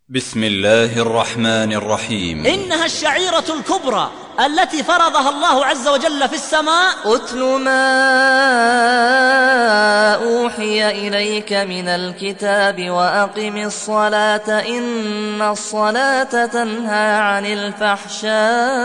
بسم الله الرحمن الرحيم. إنها الشعيرة الكبرى التي فرضها الله عز وجل في السماء. أتل ما أوحي إليك من الكتاب وأقم الصلاة إن الصلاة تنهى عن الفحشاء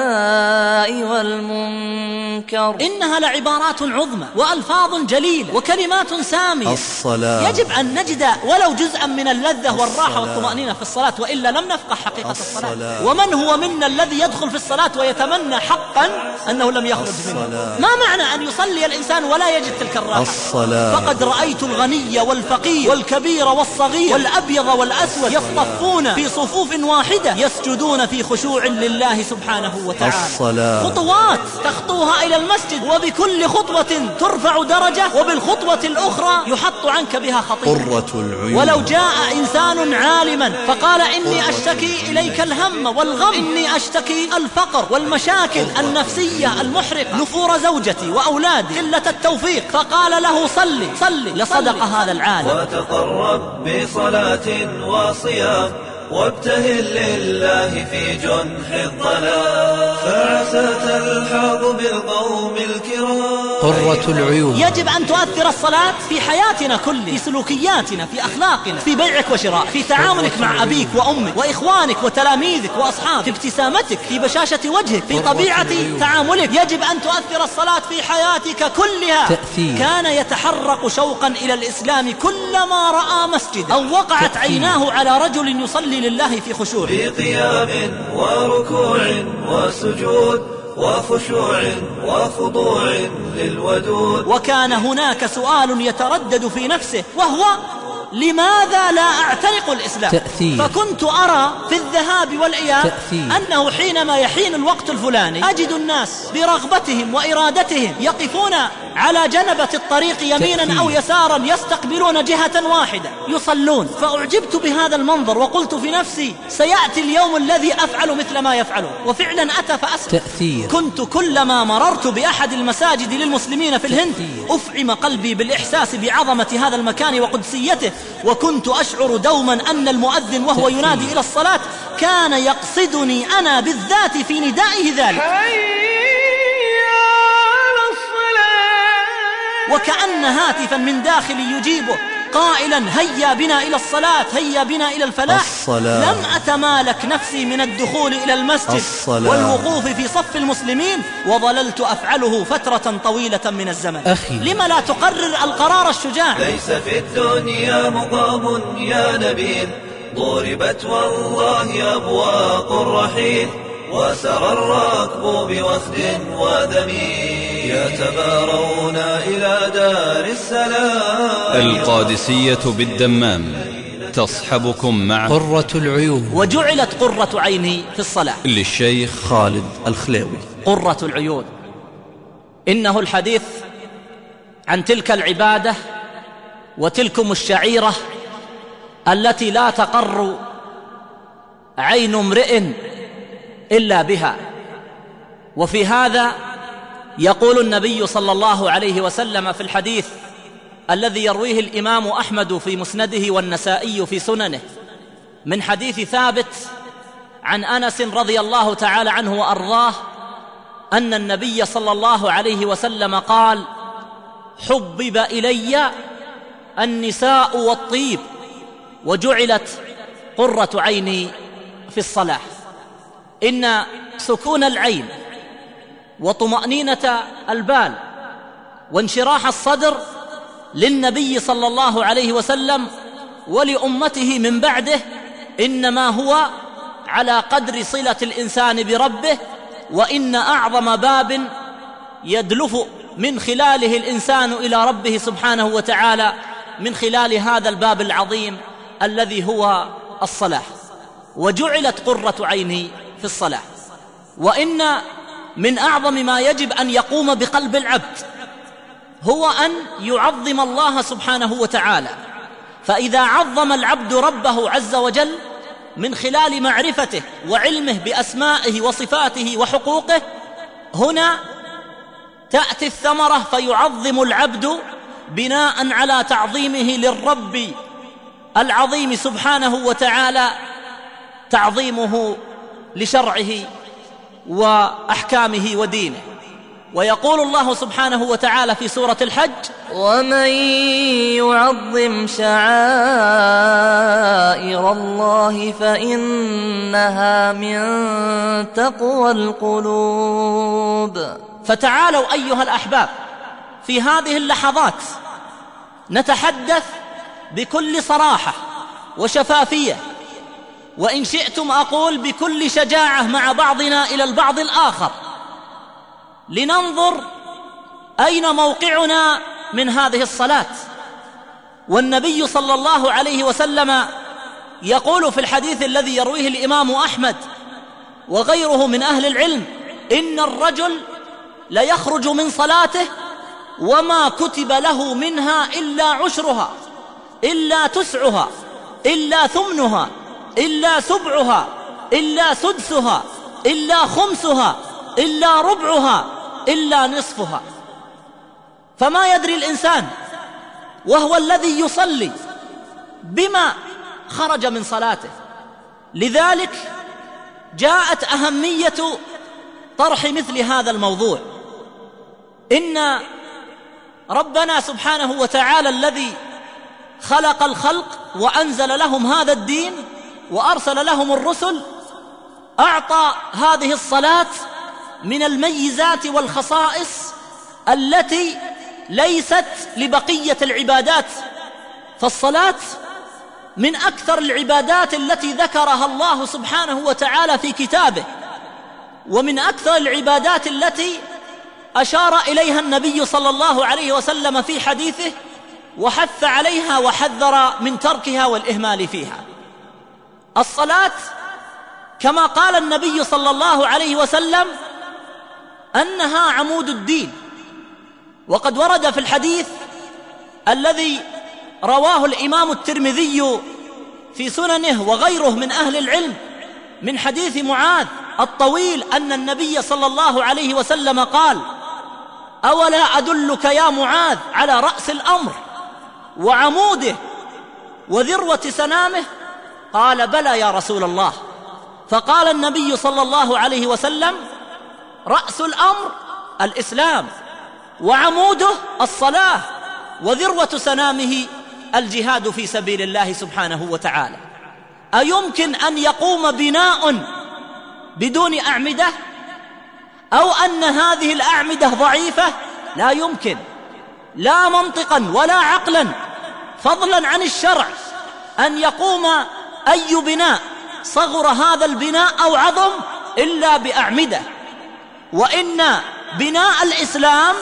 والمنكر. إنها لعبارات عظمى وألفاظ جليلة وكلمات سامية. الصلاة يجب أن نجد ولو جزءا من اللذة والراحة والطمأنينة في الصلاة، وإلا لم نفقه حقيقة الصلاة. ومن هو منا الذي يدخل في الصلاة ويتمنى حقا أنه لم يخرج منها؟ ما معنى أن يصلي الإنسان ولا يجد تلك الراحة؟ فقد رأيت الغني والفقير والكبير والصغير والأبيض والأسود يصطفون في صفوف واحدة يسجدون في خشوع لله سبحانه وتعالى. خطوات تخطوها إلى المسجد، وبكل خطوة ترفع درجة، وبالخطوة الأخرى يحط عنك بها خطيئة. قرة العيون. ولو جاء إنسان عالما فقال إني أشتكي إليك الهم والغم، إني أشتكي الفقر والمشاكل النفسية المحرقة، نفور زوجتي وأولادي، قلة التوفيق، فقال له صلي لصدق هذا العالم. وتقرب بصلاة وصيام وابتهل لله في جنح الظلام، فعسى تلحظ بالقوم الكرام. قرة العيون. يجب أن تؤثر الصلاة في حياتنا كلها، في سلوكياتنا، في أخلاقنا، في بيعك وشرائك، في تعاملك مع أبيك وأمك وإخوانك وتلاميذك وأصحابك، في ابتسامتك، في بشاشة وجهك، في طبيعة تعاملك. يجب أن تؤثر الصلاة في حياتك كلها. تأثير. كان يتحرق شوقا إلى الإسلام كلما رأى مسجدا أو وقعت عيناه على رجل يصلي لله في خشوع، في قيام وركوع وسجود وخشوع وخضوع للودود. وكان هناك سؤال يتردد في نفسه، وهو لماذا لا أعتنق الإسلام؟ تأثير. فكنت أرى في الذهاب والإياب تأثير. أنه حينما يحين الوقت الفلاني أجد الناس برغبتهم وإرادتهم يقفون على جنبة الطريق يمينا تأثير. أو يسارا، يستقبلون جهة واحدة، يصلون. فأعجبت بهذا المنظر وقلت في نفسي سيأتي اليوم الذي أفعل مثل ما يفعله، وفعلا أتى فأسف. تأثير. كنت كلما مررت بأحد المساجد للمسلمين في الهند أفعم قلبي بالإحساس بعظمة هذا المكان وقدسيته، وكنت أشعر دوما أن المؤذن وهو ينادي إلى الصلاة كان يقصدني أنا بالذات في ندائه ذلك، وكأن هاتفا من داخلي يجيبه قائلا هيا بنا إلى الصلاة، هيا بنا إلى الفلاح. لم أتمالك نفسي من الدخول إلى المسجد والوقوف في صف المسلمين، وظللت أفعله فترة طويلة من الزمن. أخي، لما لا تقرر القرار الشجاع؟ ليس في الدنيا مقام يا نبيل، ضربت والله أبواق الرحيل، وسرى الراكب بوفد وذميل، يتبارون إلى دار السلام. القادسية بالدمام تصحبكم مع قرة العيون. وجعلت قرة عيني في الصلاة. للشيخ خالد الخليوي. قرة العيون، إنه الحديث عن تلك العبادة وتلكم الشعيرة التي لا تقر عين امرئ إلا بها. وفي هذا يقول النبي صلى الله عليه وسلم في الحديث الذي يرويه الإمام أحمد في مسنده والنسائي في سننه من حديث ثابت عن أنس رضي الله تعالى عنه وأرضاه أن النبي صلى الله عليه وسلم قال: حبب إلي النساء والطيب وجعلت قرة عيني في الصلاة. إن سكون العين وطمأنينة البال وانشراح الصدر للنبي صلى الله عليه وسلم ولأمته من بعده إنما هو على قدر صلة الإنسان بربه، وإن أعظم باب يدلف من خلاله الإنسان إلى ربه سبحانه وتعالى من خلال هذا الباب العظيم الذي هو الصلاة. وجعلت قرة عيني في الصلاة. وإن من أعظم ما يجب أن يقوم بقلب العبد هو أن يعظم الله سبحانه وتعالى. فإذا عظم العبد ربه عز وجل من خلال معرفته وعلمه بأسمائه وصفاته وحقوقه، هنا تأتي الثمرة فيعظم العبد بناء على تعظيمه للرب العظيم سبحانه وتعالى تعظيمه لشرعه وأحكامه ودينه. ويقول الله سبحانه وتعالى في سورة الحج: ومن يعظم شعائر الله فإنها من تقوى القلوب. فتعالوا أيها الأحباب في هذه اللحظات نتحدث بكل صراحة وشفافية، وإن شئتم أقول بكل شجاعة مع بعضنا إلى البعض الآخر، لننظر أين موقعنا من هذه الصلاة. والنبي صلى الله عليه وسلم يقول في الحديث الذي يرويه الإمام أحمد وغيره من أهل العلم: إن الرجل ليخرج من صلاته وما كتب له منها إلا عشرها، إلا تسعها، إلا ثمنها، إلا سبعها، إلا سدسها، إلا خمسها، إلا ربعها، إلا نصفها. فما يدري الإنسان وهو الذي يصلي بما خرج من صلاته. لذلك جاءت أهمية طرح مثل هذا الموضوع. إن ربنا سبحانه وتعالى الذي خلق الخلق وأنزل لهم هذا الدين وأرسل لهم الرسل أعطى هذه الصلاة من الميزات والخصائص التي ليست لبقية العبادات. فالصلاة من أكثر العبادات التي ذكرها الله سبحانه وتعالى في كتابه، ومن أكثر العبادات التي أشار إليها النبي صلى الله عليه وسلم في حديثه وحث عليها وحذر من تركها والإهمال فيها. الصلاة كما قال النبي صلى الله عليه وسلم أنها عمود الدين. وقد ورد في الحديث الذي رواه الإمام الترمذي في سننه وغيره من أهل العلم من حديث معاذ الطويل أن النبي صلى الله عليه وسلم قال: أولا أدلك يا معاذ على رأس الأمر وعموده وذروة سنامه؟ قال: بلى يا رسول الله. فقال النبي صلى الله عليه وسلم: رأس الأمر الإسلام، وعموده الصلاة، وذروة سنامه الجهاد في سبيل الله سبحانه وتعالى. أيمكن أن يقوم بناء بدون أعمدة؟ أو أن هذه الأعمدة ضعيفة؟ لا يمكن، لا منطقا ولا عقلا، فضلا عن الشرع، أن يقوم أي بناء صغر هذا البناء أو عظم إلا بأعمدة. وإن بناء الإسلام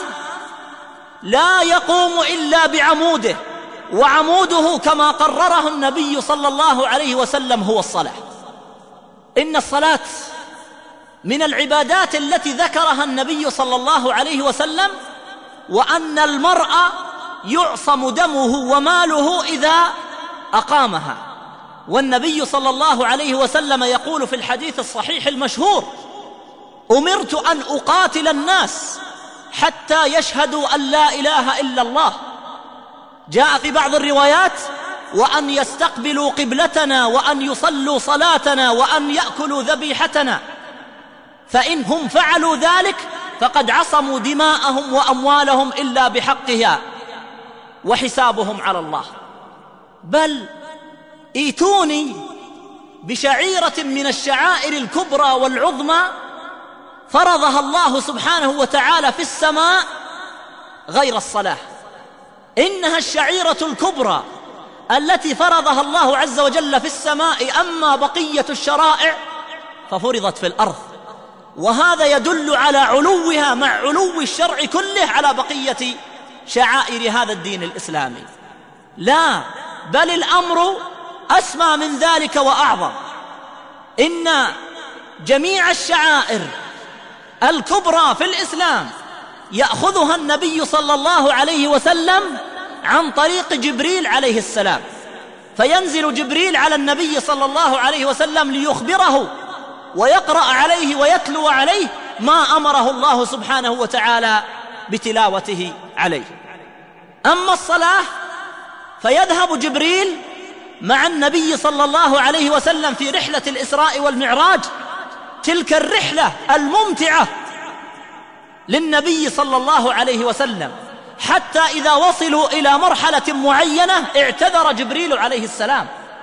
لا يقوم إلا بعموده، وعموده كما قرره النبي صلى الله عليه وسلم هو الصلاة. إن الصلاة من العبادات التي ذكرها النبي صلى الله عليه وسلم، وأن المرء يعصم دمه وماله إذا أقامها. والنبي صلى الله عليه وسلم يقول في الحديث الصحيح المشهور: أمرت أن أقاتل الناس حتى يشهدوا أن لا إله إلا الله. جاء في بعض الروايات: وأن يستقبلوا قبلتنا، وأن يصلوا صلاتنا، وأن يأكلوا ذبيحتنا. فإن هم فعلوا ذلك فقد عصموا دماءهم وأموالهم إلا بحقها، وحسابهم على الله. بل ائتوني بشعيرة من الشعائر الكبرى والعظمى فرضها الله سبحانه وتعالى في السماء غير الصلاة. إنها الشعيرة الكبرى التي فرضها الله عز وجل في السماء، أما بقية الشرائع ففرضت في الأرض. وهذا يدل على علوها مع علو الشرع كله على بقية شعائر هذا الدين الإسلامي. لا، بل الأمر أسمى من ذلك وأعظم. إن جميع الشعائر الكبرى في الإسلام يأخذها النبي صلى الله عليه وسلم عن طريق جبريل عليه السلام. فينزل جبريل على النبي صلى الله عليه وسلم ليخبره ويقرأ عليه ويتلو عليه ما أمره الله سبحانه وتعالى بتلاوته عليه. أما الصلاة فيذهب جبريل مع النبي صلى الله عليه وسلم في رحلة الإسراء والمعراج، تلك الرحلة الممتعة للنبي صلى الله عليه وسلم، حتى إذا وصلوا إلى مرحلة معينة اعتذر جبريل عليه السلام،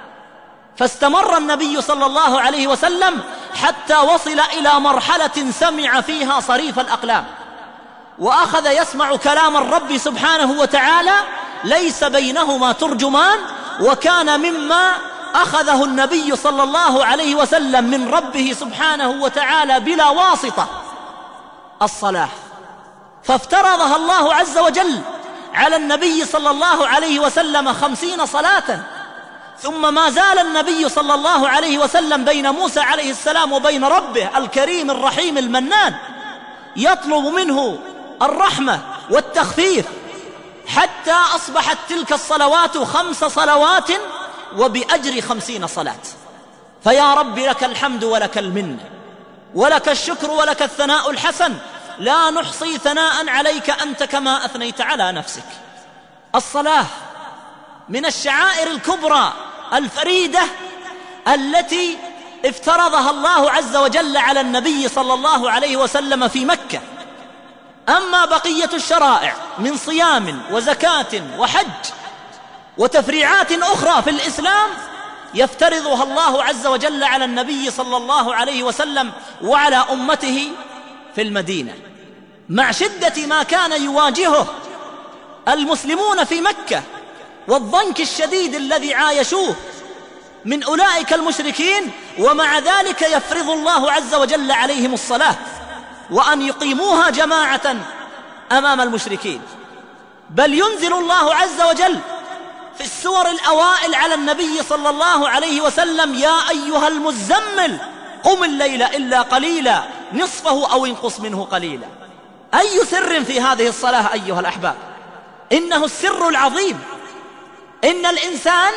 فاستمر النبي صلى الله عليه وسلم حتى وصل إلى مرحلة سمع فيها صريف الأقلام، وأخذ يسمع كلام الرب سبحانه وتعالى ليس بينهما ترجمان، وكان مما أخذه النبي صلى الله عليه وسلم من ربه سبحانه وتعالى بلا واسطة الصلاة، فافترضها الله عز وجل على النبي صلى الله عليه وسلم 50 صلاة. ثم ما زال النبي صلى الله عليه وسلم بين موسى عليه السلام وبين ربه الكريم الرحيم المنان يطلب منه الرحمة والتخفيف، حتى أصبحت تلك الصلوات 5 صلوات وبأجر 50 صلاة. فيا رب لك الحمد ولك المنة ولك الشكر ولك الثناء الحسن، لا نحصي ثناء عليك أنت كما أثنيت على نفسك. الصلاة من الشعائر الكبرى الفريدة التي افترضها الله عز وجل على النبي صلى الله عليه وسلم في مكة. أما بقية الشرائع من صيام وزكاة وحج وتفريعات أخرى في الإسلام يفترضها الله عز وجل على النبي صلى الله عليه وسلم وعلى أمته في المدينة، مع شدة ما كان يواجهه المسلمون في مكة والضنك الشديد الذي عايشوه من أولئك المشركين، ومع ذلك يفرض الله عز وجل عليهم الصلاة وأن يقيموها جماعة أمام المشركين. بل ينزل الله عز وجل في السور الأوائل على النبي صلى الله عليه وسلم: يا أيها المزمل قم الليل إلا قليلا نصفه أو انقص منه قليلا. أي سر في هذه الصلاة أيها الأحباب؟ إنه السر العظيم. إن الإنسان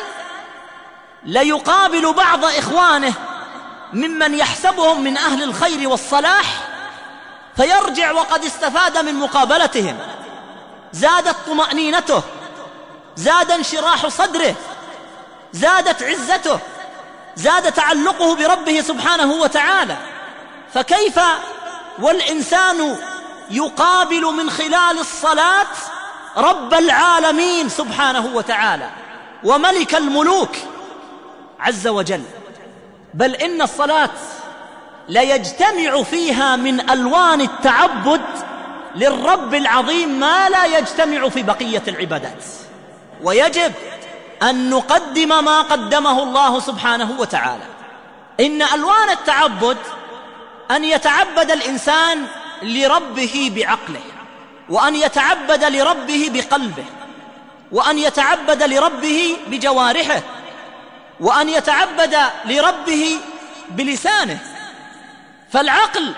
ليقابل بعض إخوانه ممن يحسبهم من أهل الخير والصلاح، فيرجع وقد استفاد من مقابلتهم، زادت طمأنينته، زاد انشراح صدره، زادت عزته، زاد تعلقه بربه سبحانه وتعالى. فكيف والإنسان يقابل من خلال الصلاة رب العالمين سبحانه وتعالى وملك الملوك عز وجل؟ بل إن الصلاة ليجتمع فيها من ألوان التعبد للرب العظيم ما لا يجتمع في بقية العبادات، ويجب أن نقدم ما قدمه الله سبحانه وتعالى. إن ألوان التعبد أن يتعبد الإنسان لربه بعقله، وأن يتعبد لربه بقلبه، وأن يتعبد لربه بجوارحه، وأن يتعبد لربه بلسانه. فالعقل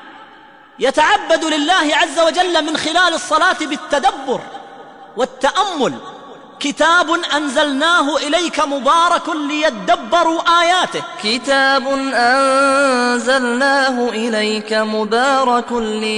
يتعبد لله عز وجل من خلال الصلاة بالتدبر والتأمل: كتاب أنزلناه إليك مبارك ليدبروا آياته. كتاب أنزلناه إليك مبارك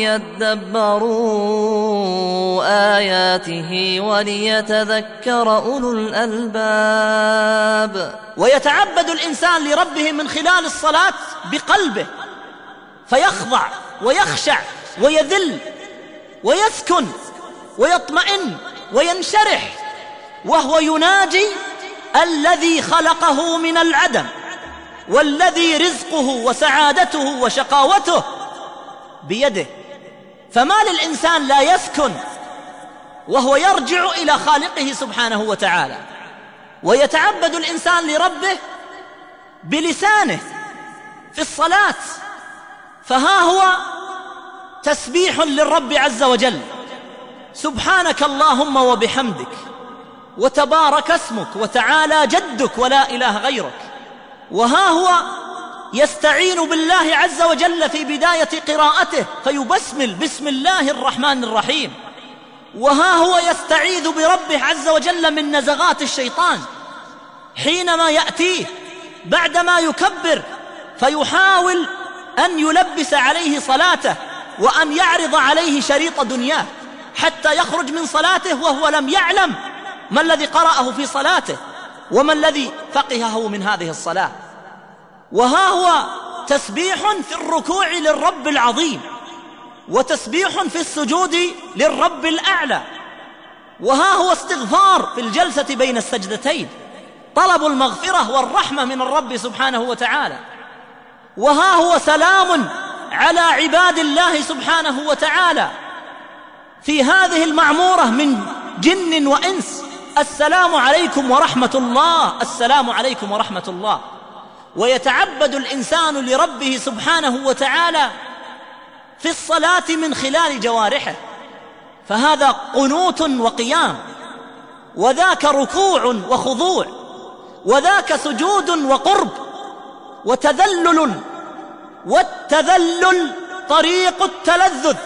ليدبروا آياته وليتذكر أولو الألباب. ويتعبد الإنسان لربه من خلال الصلاة بقلبه، فيخضع ويخشع ويذل ويسكن ويطمئن وينشرح، وهو يناجي الذي خلقه من العدم، والذي رزقه وسعادته وشقاوته بيده. فما للإنسان لا يسكن وهو يرجع إلى خالقه سبحانه وتعالى؟ ويتعبد الإنسان لربه بلسانه في الصلاة، فها هو تسبيح للرب عز وجل: سبحانك اللهم وبحمدك وتبارك اسمك وتعالى جدك ولا إله غيرك. وها هو يستعين بالله عز وجل في بداية قراءته فيبسمل: بسم الله الرحمن الرحيم. وها هو يستعيذ بربه عز وجل من نزغات الشيطان حينما يأتيه بعدما يكبر، فيحاول أن يلبس عليه صلاته وأن يعرض عليه شريط دنياه حتى يخرج من صلاته وهو لم يعلم ما الذي قرأه في صلاته. وما الذي فقهه من هذه الصلاة؟ وها هو تسبيح في الركوع للرب العظيم، وتسبيح في السجود للرب الأعلى، وها هو استغفار في الجلسة بين السجدتين، طلب المغفرة والرحمة من الرب سبحانه وتعالى، وها هو سلام على عباد الله سبحانه وتعالى في هذه المعمورة من جن وإنس، السلام عليكم ورحمة الله، السلام عليكم ورحمة الله. ويتعبد الإنسان لربه سبحانه وتعالى في الصلاة من خلال جوارحه، فهذا قنوت وقيام، وذاك ركوع وخضوع، وذاك سجود وقرب وتذلل، والتذلل طريق التلذذ.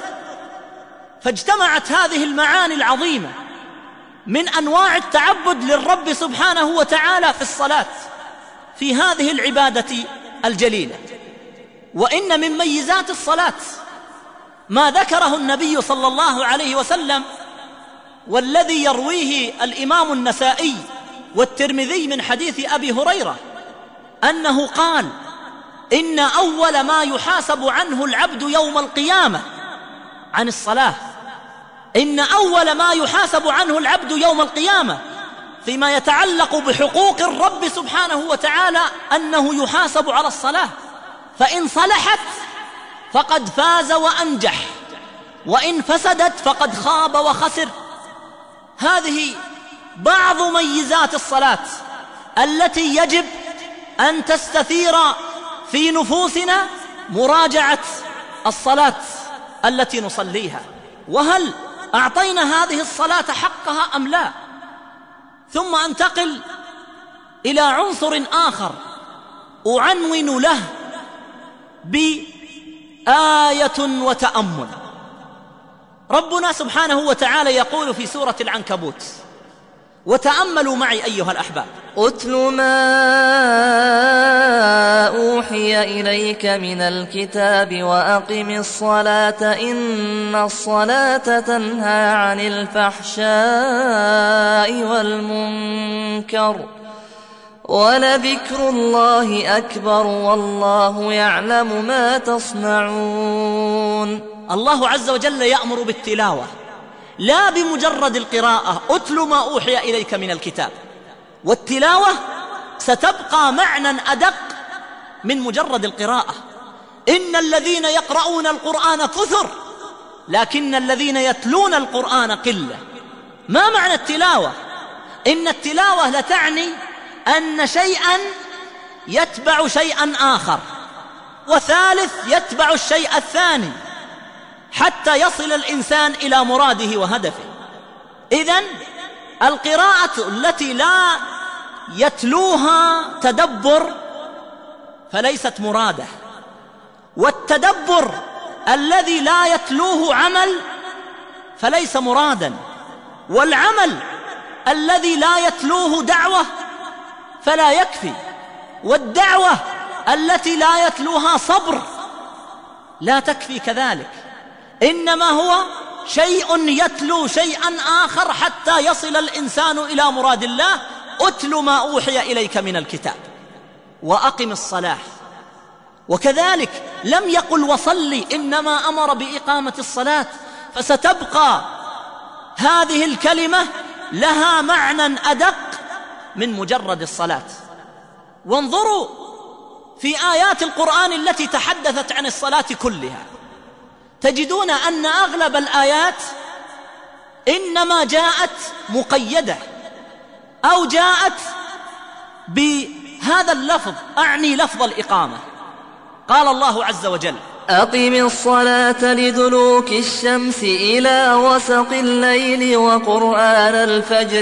فاجتمعت هذه المعاني العظيمة من أنواع التعبد للرب سبحانه وتعالى في الصلاة في هذه العبادة الجليلة. وإن من ميزات الصلاة ما ذكره النبي صلى الله عليه وسلم، والذي يرويه الإمام النسائي والترمذي من حديث أبي هريرة أنه قال: إن أول ما يحاسب عنه العبد يوم القيامة عن الصلاة، إن أول ما يحاسب عنه العبد يوم القيامة فيما يتعلق بحقوق الرب سبحانه وتعالى أنه يحاسب على الصلاة، فإن صلحت فقد فاز وأنجح، وإن فسدت فقد خاب وخسر. هذه بعض ميزات الصلاة التي يجب أن تستثير في نفوسنا مراجعة الصلاة التي نصليها، وهل أعطينا هذه الصلاة حقها أم لا؟ ثم أنتقل إلى عنصر آخر أعنون له بآية وتأمل. ربنا سبحانه وتعالى يقول في سورة العنكبوت، وتأملوا معي أيها الأحباب: أتل ما أوحي إليك من الكتاب وأقم الصلاة إن الصلاة تنهى عن الفحشاء والمنكر ولذكر الله أكبر والله يعلم ما تصنعون. الله عز وجل يأمر بالتلاوة لا بمجرد القراءة، أتل ما أوحي إليك من الكتاب، والتلاوة ستبقى معنى أدق من مجرد القراءة. إن الذين يقرؤون القرآن كثر لكن الذين يتلون القرآن قلة. ما معنى التلاوة؟ إن التلاوة لتعني أن شيئا يتبع شيئا آخر، وثالث يتبع الشيء الثاني حتى يصل الإنسان إلى مراده وهدفه. إذن القراءة التي لا يتلوها تدبر فليست مرادة، والتدبر الذي لا يتلوه عمل فليس مرادا، والعمل الذي لا يتلوه دعوة فلا يكفي، والدعوة التي لا يتلوها صبر لا تكفي كذلك، إنما هو شيء يتلو شيئا آخر حتى يصل الإنسان إلى مراد الله. أتل ما أوحي إليك من الكتاب وأقم الصلاة. وكذلك لم يقل وصلي، إنما أمر بإقامة الصلاة، فستبقى هذه الكلمة لها معنى أدق من مجرد الصلاة. وانظروا في آيات القرآن التي تحدثت عن الصلاة كلها، تجدون أن أغلب الآيات إنما جاءت مقيدة أو جاءت بهذا اللفظ، أعني لفظ الإقامة. قال الله عز وجل: أقم الصلاة لدلوك الشمس إلى وسق الليل وقرآن الفجر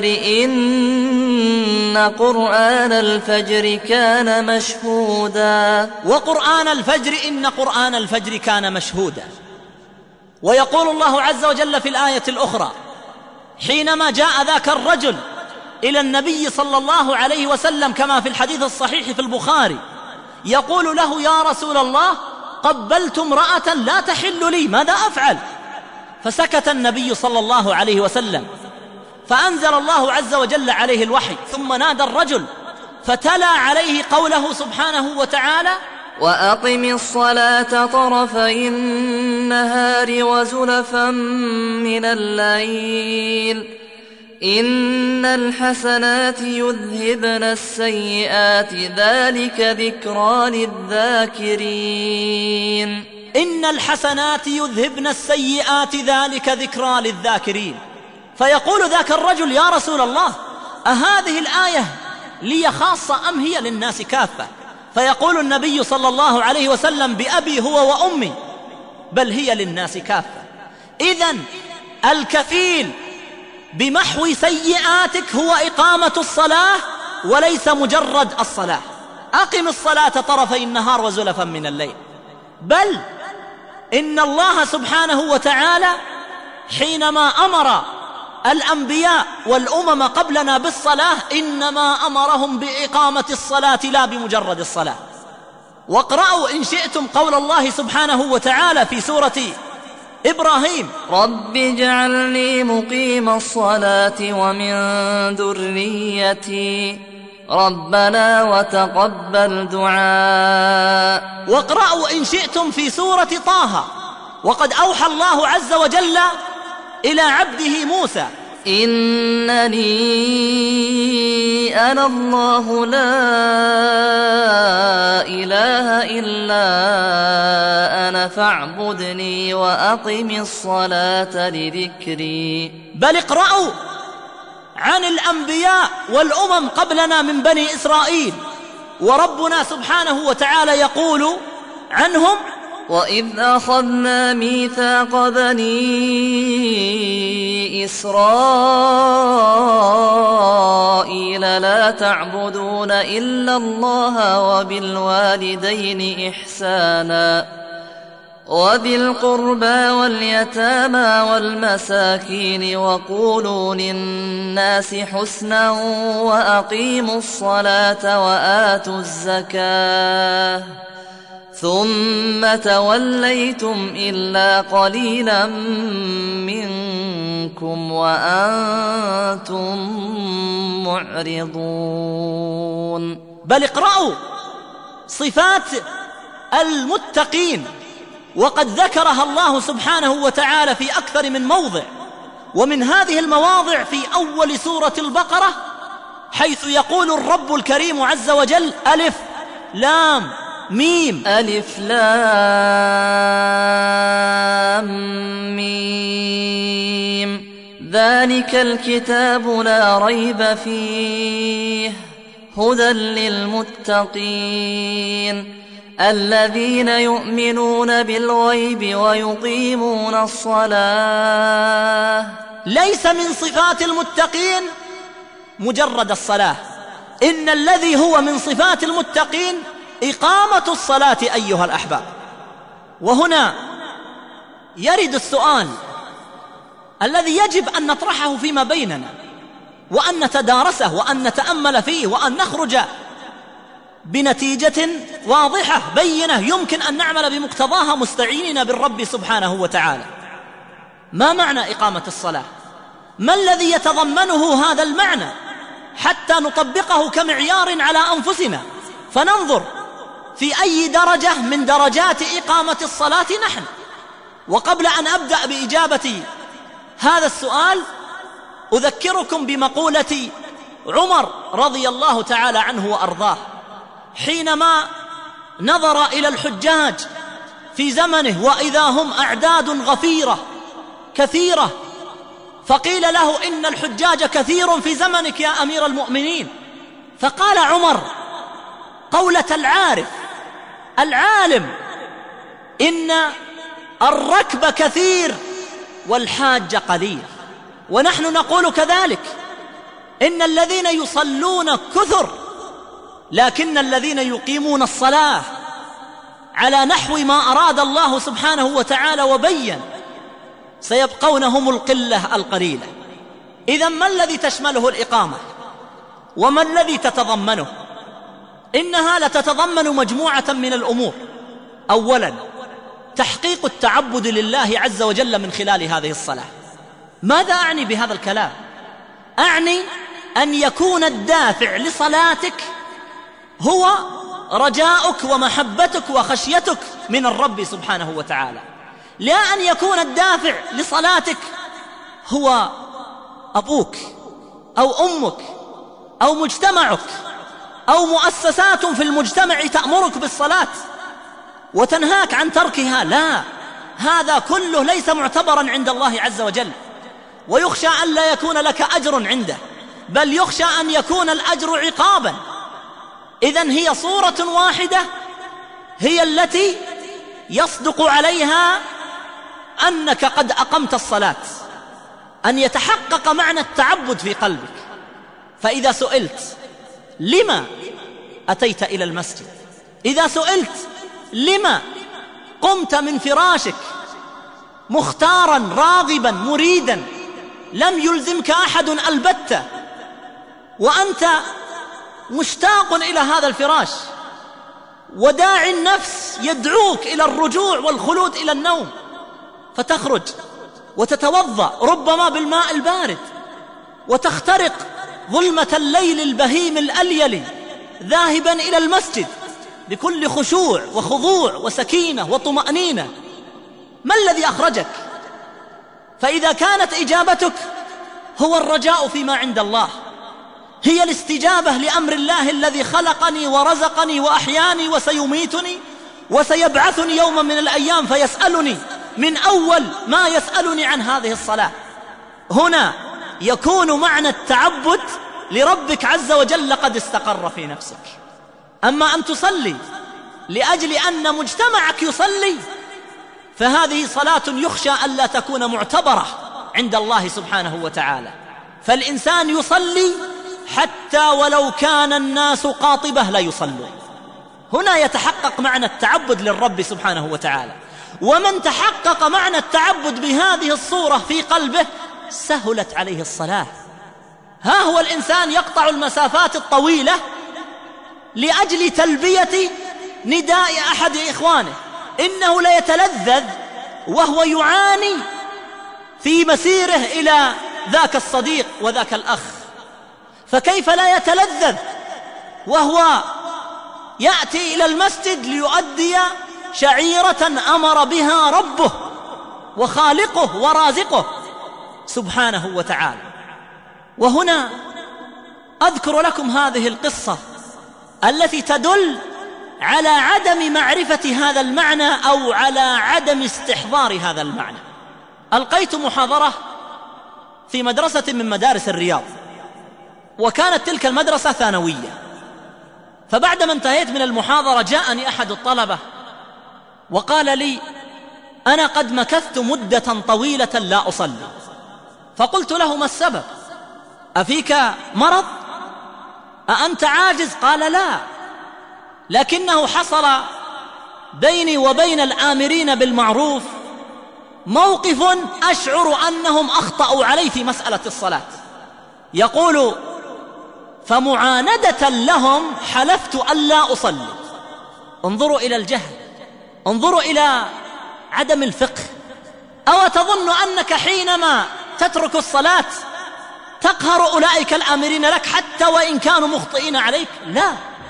إن قرآن الفجر كان مشهودا. وقرآن الفجر إن قرآن الفجر كان مشهودا. ويقول الله عز وجل في الآية الأخرى حينما جاء ذاك الرجل إلى النبي صلى الله عليه وسلم كما في الحديث الصحيح في البخاري، يقول له: يا رسول الله، قبلت امرأة لا تحل لي، ماذا أفعل؟ فسكت النبي صلى الله عليه وسلم، فأنزل الله عز وجل عليه الوحي، ثم نادى الرجل فتلا عليه قوله سبحانه وتعالى: وأقم الصلاة طرفي النهار وزلفا من الليل إن الحسنات يذهبن السيئات ذلك ذكرى للذاكرين. إن الحسنات يذهبن السيئات ذلك ذكرى للذاكرين. فيقول ذاك الرجل: يا رسول الله، أهذه الآية لي خاصة أم هي للناس كافة؟ فيقول النبي صلى الله عليه وسلم: بأبي هو وأمي، بل هي للناس كافة. إذن الكفيل بمحو سيئاتك هو إقامة الصلاة وليس مجرد الصلاة. أقم الصلاة طرفي النهار وزلفا من الليل. بل إن الله سبحانه وتعالى حينما أمر الأنبياء والأمم قبلنا بالصلاة إنما أمرهم بإقامة الصلاة لا بمجرد الصلاة. واقرأوا إن شئتم قول الله سبحانه وتعالى في سورة إبراهيم: رب اجعلني مقيم الصلاة ومن ذريتي ربنا وتقبل دعاء. واقرأوا إن شئتم في سورة طه: وقد أوحى الله عز وجل إلى عبده موسى: إنني أنا الله لا إله إلا أنا فاعبدني وأقم الصلاة لذكري. بل اقرأوا عن الأنبياء والأمم قبلنا من بني إسرائيل، وربنا سبحانه وتعالى يقول عنهم: وإذ أخذنا ميثاق بني إسرائيل لا تعبدون إلا الله وبالوالدين إحسانا وذي القربى واليتامى والمساكين وقولوا للناس حسنا وأقيموا الصلاة وآتوا الزكاة ثم توليتم إلا قليلا منكم وأنتم معرضون. بل اقرأوا صفات المتقين، وقد ذكرها الله سبحانه وتعالى في أكثر من موضع، ومن هذه المواضع في أول سورة البقرة، حيث يقول الرب الكريم عز وجل: ألف لام ميم. ألف لام ميم ذلك الكتاب لا ريب فيه هدى للمتقين الذين يؤمنون بالغيب ويقيمون الصلاة. ليس من صفات المتقين مجرد الصلاة، إن الذي هو من صفات المتقين إقامة الصلاة أيها الأحباب. وهنا يرد السؤال الذي يجب أن نطرحه فيما بيننا، وأن نتدارسه، وأن نتأمل فيه، وأن نخرج بنتيجة واضحة بينة يمكن أن نعمل بمقتضاها مستعينين بالرب سبحانه وتعالى. ما معنى إقامة الصلاة؟ ما الذي يتضمنه هذا المعنى حتى نطبقه كمعيار على أنفسنا، فننظر في أي درجة من درجات إقامة الصلاة نحن. وقبل أن أبدأ بإجابة هذا السؤال أذكركم بمقولة عمر رضي الله تعالى عنه وأرضاه، حينما نظر إلى الحجاج في زمنه وإذا هم أعداد غفيرة كثيرة، فقيل له: إن الحجاج كثير في زمنك يا أمير المؤمنين. فقال عمر قولة العارف العالم: إن الركب كثير والحاج قليل. ونحن نقول كذلك، إن الذين يصلون كثر، لكن الذين يقيمون الصلاة على نحو ما أراد الله سبحانه وتعالى وبين سيبقون هم القلة القليلة. إذن ما الذي تشمله الإقامة؟ وما الذي تتضمنه؟ إنها لتتضمن مجموعة من الأمور. أولا، تحقيق التعبد لله عز وجل من خلال هذه الصلاة. ماذا أعني بهذا الكلام؟ أعني أن يكون الدافع لصلاتك هو رجاؤك ومحبتك وخشيتك من الرب سبحانه وتعالى، لا أن يكون الدافع لصلاتك هو أبوك أو أمك أو مجتمعك أو مؤسسات في المجتمع تأمرك بالصلاة وتنهاك عن تركها. لا، هذا كله ليس معتبرا عند الله عز وجل، ويخشى أن لا يكون لك أجر عنده، بل يخشى أن يكون الأجر عقابا. إذن هي صورة واحدة هي التي يصدق عليها أنك قد أقمت الصلاة، أن يتحقق معنى التعبد في قلبك. فإذا سئلت لما أتيت إلى المسجد، إذا سئلت لما قمت من فراشك مختارا راغبا مريدا لم يلزمك أحد البتة، وأنت مشتاق إلى هذا الفراش، وداعي النفس يدعوك إلى الرجوع والخلود إلى النوم، فتخرج وتتوضأ ربما بالماء البارد وتخترق ظلمة الليل البهيم الأليل ذاهبا إلى المسجد بكل خشوع وخضوع وسكينة وطمأنينة. ما الذي أخرجك؟ فإذا كانت إجابتك هو الرجاء فيما عند الله، هي الاستجابة لأمر الله الذي خلقني ورزقني وأحياني وسيميتني وسيبعثني يوما من الأيام فيسألني من أول ما يسألني عن هذه الصلاة، هنا يكون معنى التعبد لربك عز وجل قد استقر في نفسك. أما أن تصلي لأجل أن مجتمعك يصلي فهذه صلاة يخشى أن لا تكون معتبرة عند الله سبحانه وتعالى. فالإنسان يصلي حتى ولو كان الناس قاطبة لا يصلون، هنا يتحقق معنى التعبد للرب سبحانه وتعالى. ومن تحقق معنى التعبد بهذه الصورة في قلبه سهلت عليه الصلاة. ها هو الإنسان يقطع المسافات الطويلة لأجل تلبية نداء أحد إخوانه، إنه لا يتلذذ وهو يعاني في مسيره إلى ذاك الصديق وذاك الأخ، فكيف لا يتلذذ وهو يأتي إلى المسجد ليؤدي شعيرة أمر بها ربه وخالقه ورازقه سبحانه وتعالى. وهنا أذكر لكم هذه القصة التي تدل على عدم معرفة هذا المعنى أو على عدم استحضار هذا المعنى. ألقيت محاضرة في مدرسة من مدارس الرياض، وكانت تلك المدرسة ثانوية، فبعدما انتهيت من المحاضرة جاءني أحد الطلبة وقال لي: أنا قد مكثت مدة طويلة لا أصلي. فقلت له: ما السبب؟ أفيك مرض؟ أأنت عاجز؟ قال: لا، لكنه حصل بيني وبين الآمرين بالمعروف موقف أشعر أنهم أخطأوا عليه في مسألة الصلاة. يقول: فمعاندة لهم حلفت ألا أصلي. انظروا إلى الجهل، انظروا إلى عدم الفقه. أو تظن أنك حينما تترك الصلاة تقهر أولئك الآمرين لك حتى وإن كانوا مخطئين عليك؟ لا،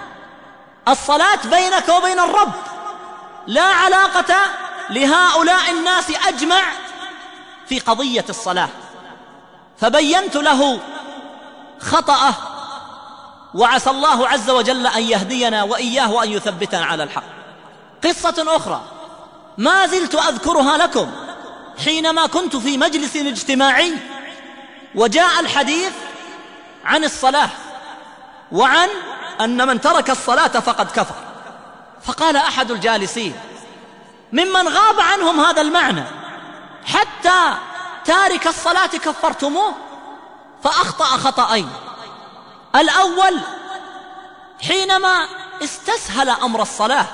الصلاة بينك وبين الرب، لا علاقة لهؤلاء الناس أجمع في قضية الصلاة. فبينت له خطأه، وعسى الله عز وجل أن يهدينا وإياه وأن يثبتنا على الحق. قصة أخرى ما زلت أذكرها لكم، حينما كنت في مجلس اجتماعي وجاء الحديث عن الصلاة وعن أن من ترك الصلاة فقد كفر، فقال أحد الجالسين ممن غاب عنهم هذا المعنى: حتى تارك الصلاة كفرتموه؟ فأخطأ خطأين. الأول حينما استسهل أمر الصلاة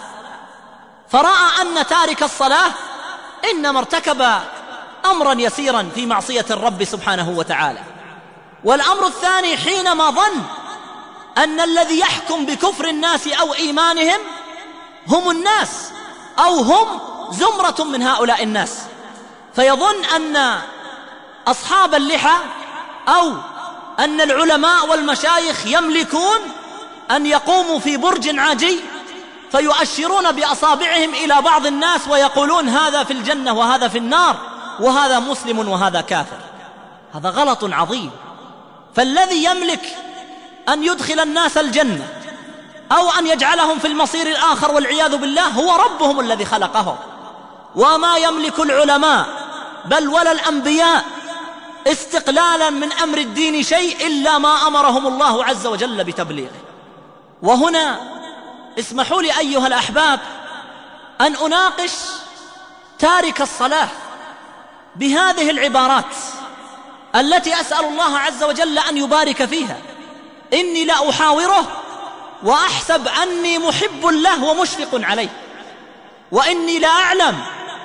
فرأى أن تارك الصلاة إنما ارتكب أمرا يسيرا في معصية الرب سبحانه وتعالى. والأمر الثاني حينما ظن أن الذي يحكم بكفر الناس أو إيمانهم هم الناس أو هم زمرة من هؤلاء الناس، فيظن أن أصحاب اللحى أو أن العلماء والمشايخ يملكون أن يقوموا في برج عاجي فيؤشرون بأصابعهم إلى بعض الناس ويقولون هذا في الجنة وهذا في النار، وهذا مسلم وهذا كافر. هذا غلط عظيم. فالذي يملك أن يدخل الناس الجنة أو أن يجعلهم في المصير الآخر والعياذ بالله هو ربهم الذي خلقهم. وما يملك العلماء بل ولا الأنبياء استقلالا من أمر الدين شيء إلا ما أمرهم الله عز وجل بتبليغه. وهنا اسمحوا لي أيها الأحباب أن أناقش تارك الصلاة بهذه العبارات التي أسأل الله عز وجل أن يبارك فيها. إني لا أحاوره وأحسب أني محب له ومشفق عليه، وإني لا أعلم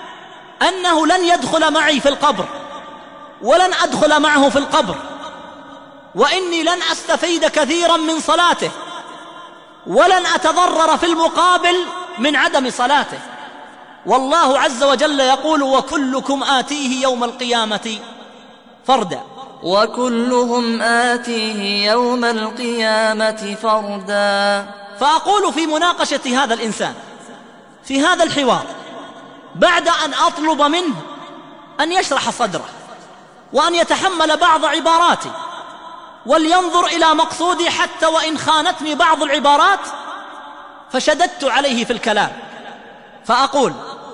أنه لن يدخل معي في القبر ولن أدخل معه في القبر، وإني لن أستفيد كثيرا من صلاته ولن أتضرر في المقابل من عدم صلاته. والله عز وجل يقول وكلكم آتيه يوم القيامة فردا. وكلهم آتيه يوم القيامة فردا. فأقول في مناقشة هذا الإنسان في هذا الحوار بعد أن أطلب منه أن يشرح صدره وأن يتحمل بعض عباراتي ولينظر إلى مقصودي حتى وإن خانتني بعض العبارات، فشددت عليه في الكلام فأقول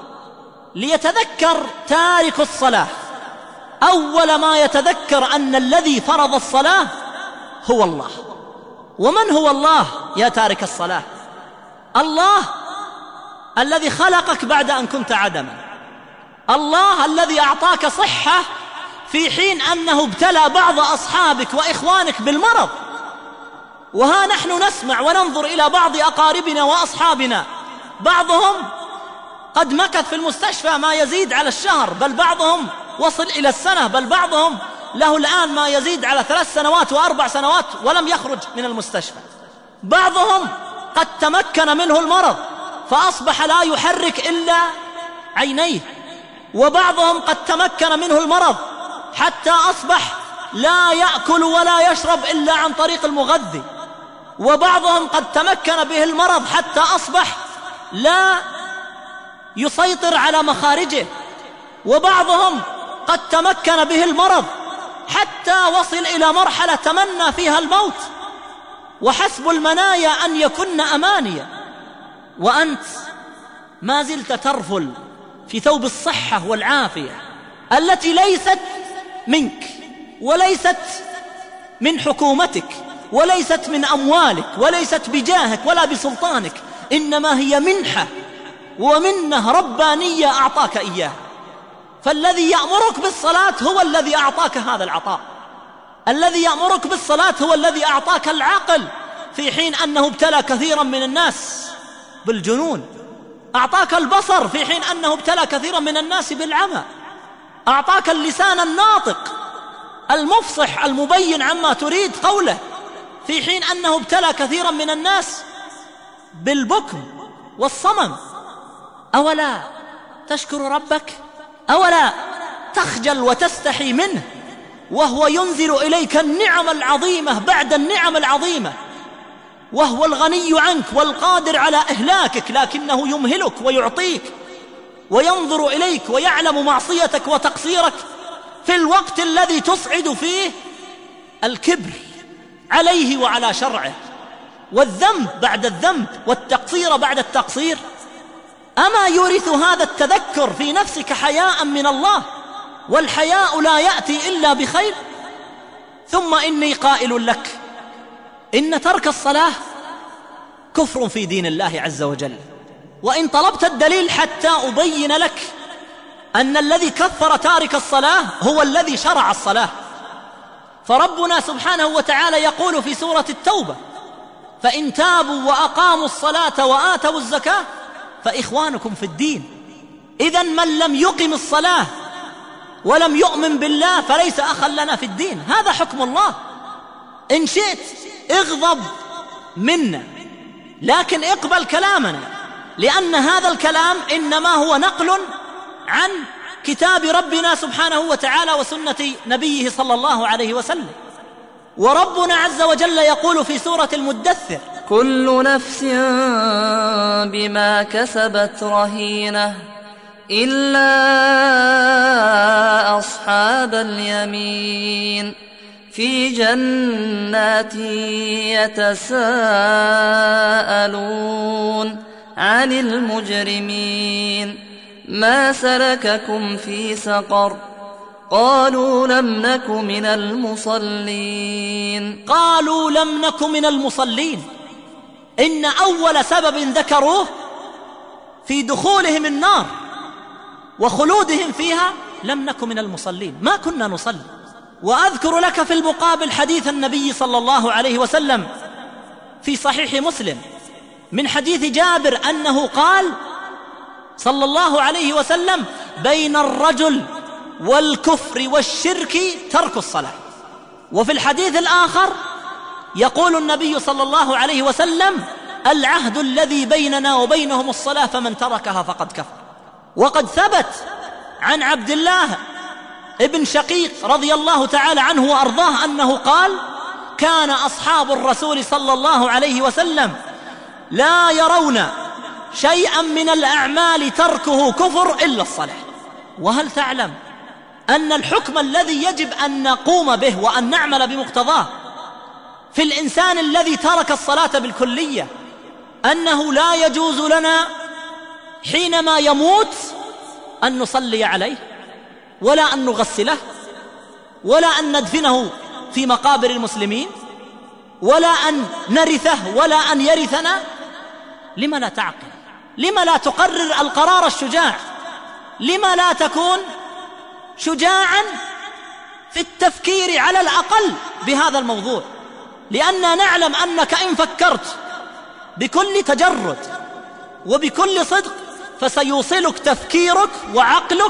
ليتذكر تارك الصلاة أول ما يتذكر أن الذي فرض الصلاة هو الله. ومن هو الله يا تارك الصلاة؟ الله الذي خلقك بعد أن كنت عدما، الله الذي أعطاك صحة في حين أنه ابتلى بعض أصحابك وإخوانك بالمرض. وها نحن نسمع وننظر إلى بعض أقاربنا وأصحابنا بعضهم قد مكث في المستشفى ما يزيد على الشهر، بل بعضهم وصل إلى السنة، بل بعضهم له الآن ما يزيد على 3 سنوات و4 سنوات ولم يخرج من المستشفى. بعضهم قد تمكن منه المرض فأصبح لا يحرك إلا عينيه، وبعضهم قد تمكن منه المرض حتى أصبح لا يأكل ولا يشرب إلا عن طريق المغذي، وبعضهم قد تمكن به المرض حتى أصبح لا يسيطر على مخارجه، وبعضهم قد تمكن به المرض حتى وصل إلى مرحلة تمنى فيها الموت، وحسب المنايا أن يكن أمانيا، وأنت ما زلت ترفل في ثوب الصحة والعافية التي ليست منك وليست من حكومتك وليست من أموالك وليست بجاهك ولا بسلطانك، إنما هي منحة ومنه ربانية أعطاك إياها. فالذي يأمرك بالصلاة هو الذي أعطاك هذا العطاء، الذي يأمرك بالصلاة هو الذي أعطاك العقل في حين أنه ابتلى كثيرا من الناس بالجنون، أعطاك البصر في حين أنه ابتلى كثيرا من الناس بالعمى، أعطاك اللسان الناطق المفصح المبين عما تريد قوله في حين أنه ابتلى كثيرا من الناس بالبكم والصمم. أولا تشكر ربك؟ أولا تخجل وتستحي منه وهو ينزل إليك النعم العظيمة بعد النعم العظيمة، وهو الغني عنك والقادر على إهلاكك، لكنه يمهلك ويعطيك وينظر إليك ويعلم معصيتك وتقصيرك في الوقت الذي تصعد فيه الكبر عليه وعلى شرعه والذنب بعد الذنب والتقصير بعد التقصير. أما يورث هذا التذكر في نفسك حياء من الله؟ والحياء لا يأتي إلا بخير. ثم إني قائل لك إن ترك الصلاة كفر في دين الله عز وجل، وإن طلبت الدليل حتى أبين لك أن الذي كفر تارك الصلاة هو الذي شرع الصلاة. فربنا سبحانه وتعالى يقول في سورة التوبة فإن تابوا وأقاموا الصلاة وآتوا الزكاة فإخوانكم في الدين. إذن من لم يقم الصلاة ولم يؤمن بالله فليس أخا لنا في الدين، هذا حكم الله. إن شئت اغضب منا لكن اقبل كلامنا، لأن هذا الكلام إنما هو نقل عن كتاب ربنا سبحانه وتعالى وسنة نبيه صلى الله عليه وسلم. وربنا عز وجل يقول في سورة المدثر كل نفس بما كسبت رهينة إلا أصحاب اليمين في جنات يتساءلون عن المجرمين ما سلككم في سقر قالوا لم نك من المصلين. قالوا لم نك من المصلين. إن أول سبب ذكروه في دخولهم النار وخلودهم فيها لم نك من المصلين، ما كنا نصلي. وأذكر لك في المقابل حديث النبي صلى الله عليه وسلم في صحيح مسلم من حديث جابر أنه قال صلى الله عليه وسلم: بين الرجل والكفر والشرك ترك الصلاة. وفي الحديث الآخر يقول النبي صلى الله عليه وسلم: العهد الذي بيننا وبينهم الصلاة فمن تركها فقد كفر. وقد ثبت عن عبد الله ابن شقيق رضي الله تعالى عنه وأرضاه أنه قال: كان أصحاب الرسول صلى الله عليه وسلم لا يرون شيئا من الأعمال تركه كفر إلا الصلاة. وهل تعلم أن الحكم الذي يجب أن نقوم به وأن نعمل بمقتضاه في الإنسان الذي ترك الصلاة بالكلية أنه لا يجوز لنا حينما يموت أن نصلي عليه ولا أن نغسله ولا أن ندفنه في مقابر المسلمين ولا أن نرثه ولا أن يرثنا؟ لما لا تعقل؟ لما لا تقرر القرار الشجاع؟ لما لا تكون شجاعا في التفكير على الأقل بهذا الموضوع؟ لأننا نعلم أنك إن فكرت بكل تجرد وبكل صدق فسيوصلك تفكيرك وعقلك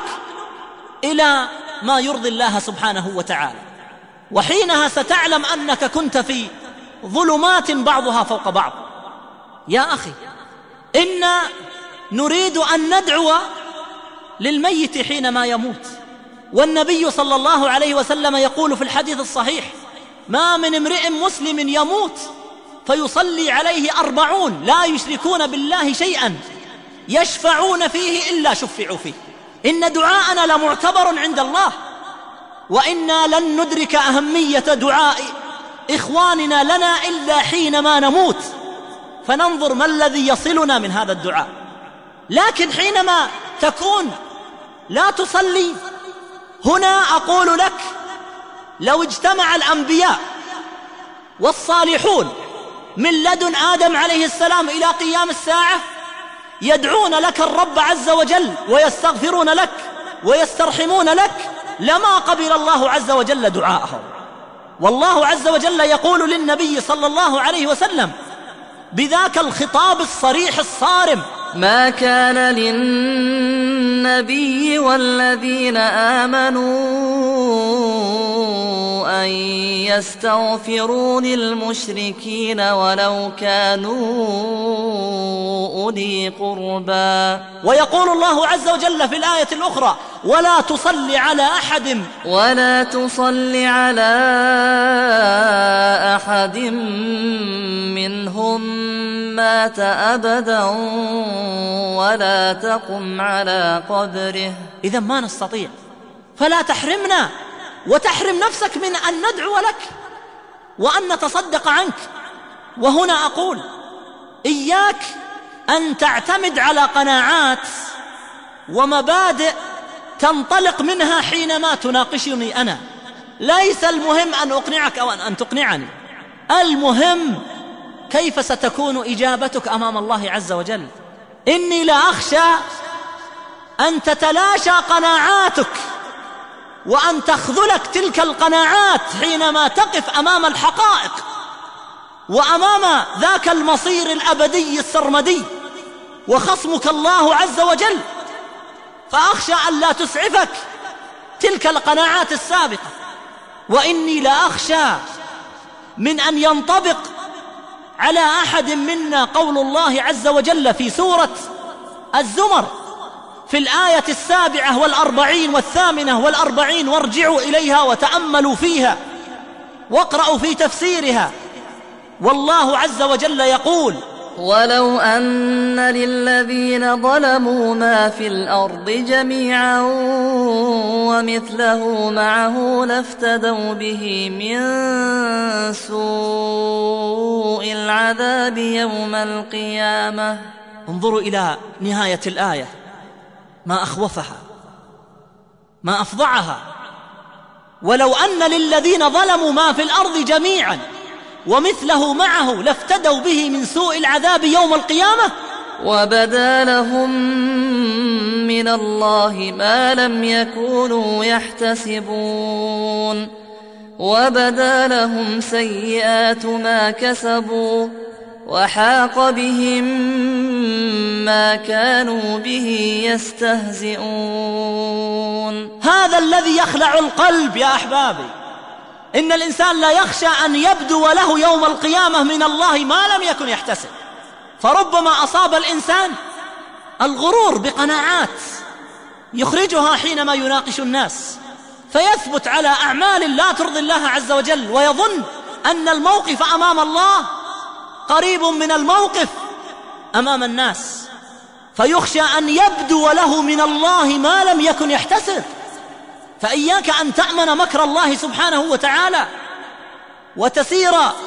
إلى ما يرضي الله سبحانه وتعالى، وحينها ستعلم أنك كنت في ظلمات بعضها فوق بعض. يا أخي، إنا نريد أن ندعو للميت حينما يموت، والنبي صلى الله عليه وسلم يقول في الحديث الصحيح: ما من امرئ مسلم يموت فيصلي عليه 40 لا يشركون بالله شيئا يشفعون فيه إلا شفعوا فيه. إن دعاءنا لمعتبر عند الله، وإنا لن ندرك أهمية دعاء إخواننا لنا إلا حينما نموت، فننظر ما الذي يصلنا من هذا الدعاء. لكن حينما تكون لا تصلي، هنا أقول لك: لو اجتمع الأنبياء والصالحون من لدن آدم عليه السلام إلى قيام الساعة يدعون لك الرب عز وجل ويستغفرون لك ويسترحمون لك، لما قبل الله عز وجل دعاءهم. والله عز وجل يقول للنبي صلى الله عليه وسلم بذاك الخطاب الصريح الصارم: ما كان للنبي والذين آمنوا أن يستغفروا للمشركين ولو كانوا أولي قربى. ويقول الله عز وجل في الآية الأخرى: ولا تصل على أحد منهم مات أبدا ولا تقم على قبره. إذا ما نستطيع، فلا تحرمنا وتحرم نفسك من أن ندعو لك وأن نتصدق عنك. وهنا أقول: إياك أن تعتمد على قناعات ومبادئ تنطلق منها حينما تناقشني أنا. ليس المهم أن أقنعك أو أن تقنعني، المهم كيف ستكون إجابتك أمام الله عز وجل. إني لا أخشى أن تتلاشى قناعاتك وأن تخذلك تلك القناعات حينما تقف أمام الحقائق وأمام ذاك المصير الأبدي السرمدي وخصمك الله عز وجل، فأخشى أن لا تسعفك تلك القناعات السابقة. وإني لا أخشى من أن ينطبق على أحد منا قول الله عز وجل في سورة الزمر في الآية 47 و48 وارجعوا إليها وتأملوا فيها واقرأوا في تفسيرها: والله عز وجل يقول: ولو أن للذين ظلموا ما في الأرض جميعا ومثله معه لافتدوا به من سوء العذاب يوم القيامة. انظروا إلى نهاية الآية، ما أخوفها، ما أفظعها. ولو أن للذين ظلموا ما في الأرض جميعا ومثله معه لافتدوا به من سوء العذاب يوم القيامة وبدا لهم من الله ما لم يكونوا يحتسبون وبدا لهم سيئات ما كسبوا وحاق بهم ما كانوا به يستهزئون. هذا الذي يخلع القلب يا أحبابي. إن الإنسان لا يخشى أن يبدو له يوم القيامة من الله ما لم يكن يحتسب. فربما أصاب الإنسان الغرور بقناعات يخرجها حينما يناقش الناس، فيثبت على أعمال لا ترضي الله عز وجل، ويظن أن الموقف أمام الله قريب من الموقف أمام الناس، فيخشى أن يبدو له من الله ما لم يكن يحتسب. فإياك أن تأمن مكر الله سبحانه وتعالى وتسير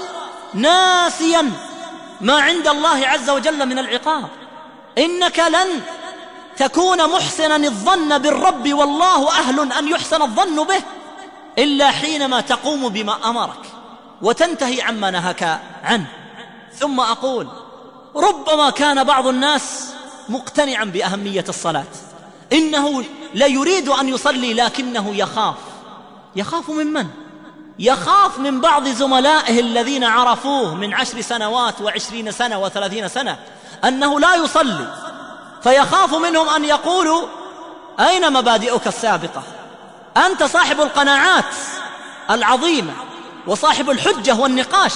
ناسيا ما عند الله عز وجل من العقاب. إنك لن تكون محسنا الظن بالرب والله أهل أن يحسن الظن به إلا حينما تقوم بما أمرك وتنتهي عما نهاك عنه. ثم أقول: ربما كان بعض الناس مقتنعا بأهمية الصلاة، إنه لا يريد أن يصلي لكنه يخاف من من؟ يخاف من بعض زملائه الذين عرفوه من 10 سنوات و20 سنة و30 سنة أنه لا يصلي، فيخاف منهم أن يقولوا: أين مبادئك السابقة؟ أنت صاحب القناعات العظيمة وصاحب الحجة والنقاش،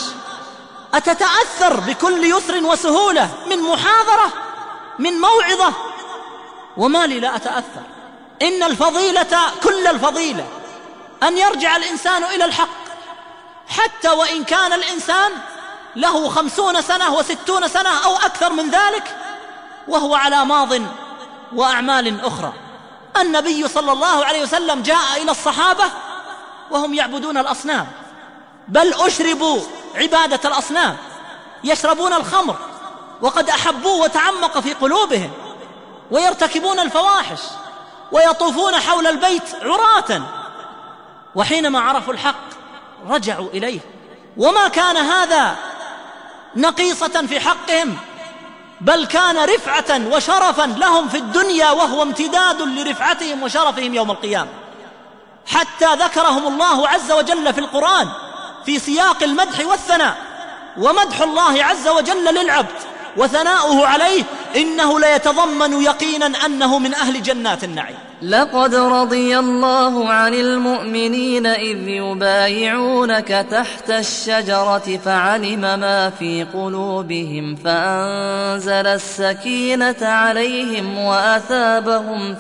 أتتأثر بكل يسر وسهولة من محاضرة من موعظة؟ وما لي لا أتأثر. إن الفضيلة كل الفضيلة أن يرجع الإنسان إلى الحق، حتى وإن كان الإنسان له 50 سنة و60 سنة أو أكثر من ذلك وهو على ماض وأعمال أخرى. النبي صلى الله عليه وسلم جاء إلى الصحابة وهم يعبدون الأصنام، بل أشربوا عبادة الأصنام، يشربون الخمر وقد أحبوه وتعمق في قلوبهم، ويرتكبون الفواحش ويطوفون حول البيت عراة. وحينما عرفوا الحق رجعوا إليه، وما كان هذا نقيصة في حقهم، بل كان رفعة وشرفا لهم في الدنيا، وهو امتداد لرفعتهم وشرفهم يوم القيامة. حتى ذكرهم الله عز وجل في القرآن في سياق المدح والثناء، ومدح الله عز وجل للعبد وثناؤه عليه إنه ليتضمن يقينا أنه من أهل جنات النعيم. لقد رضي الله عن المؤمنين إذ يبايعونك تحت الشجرة فعلم ما في قلوبهم فأنزل السكينة عليهم وأثابهم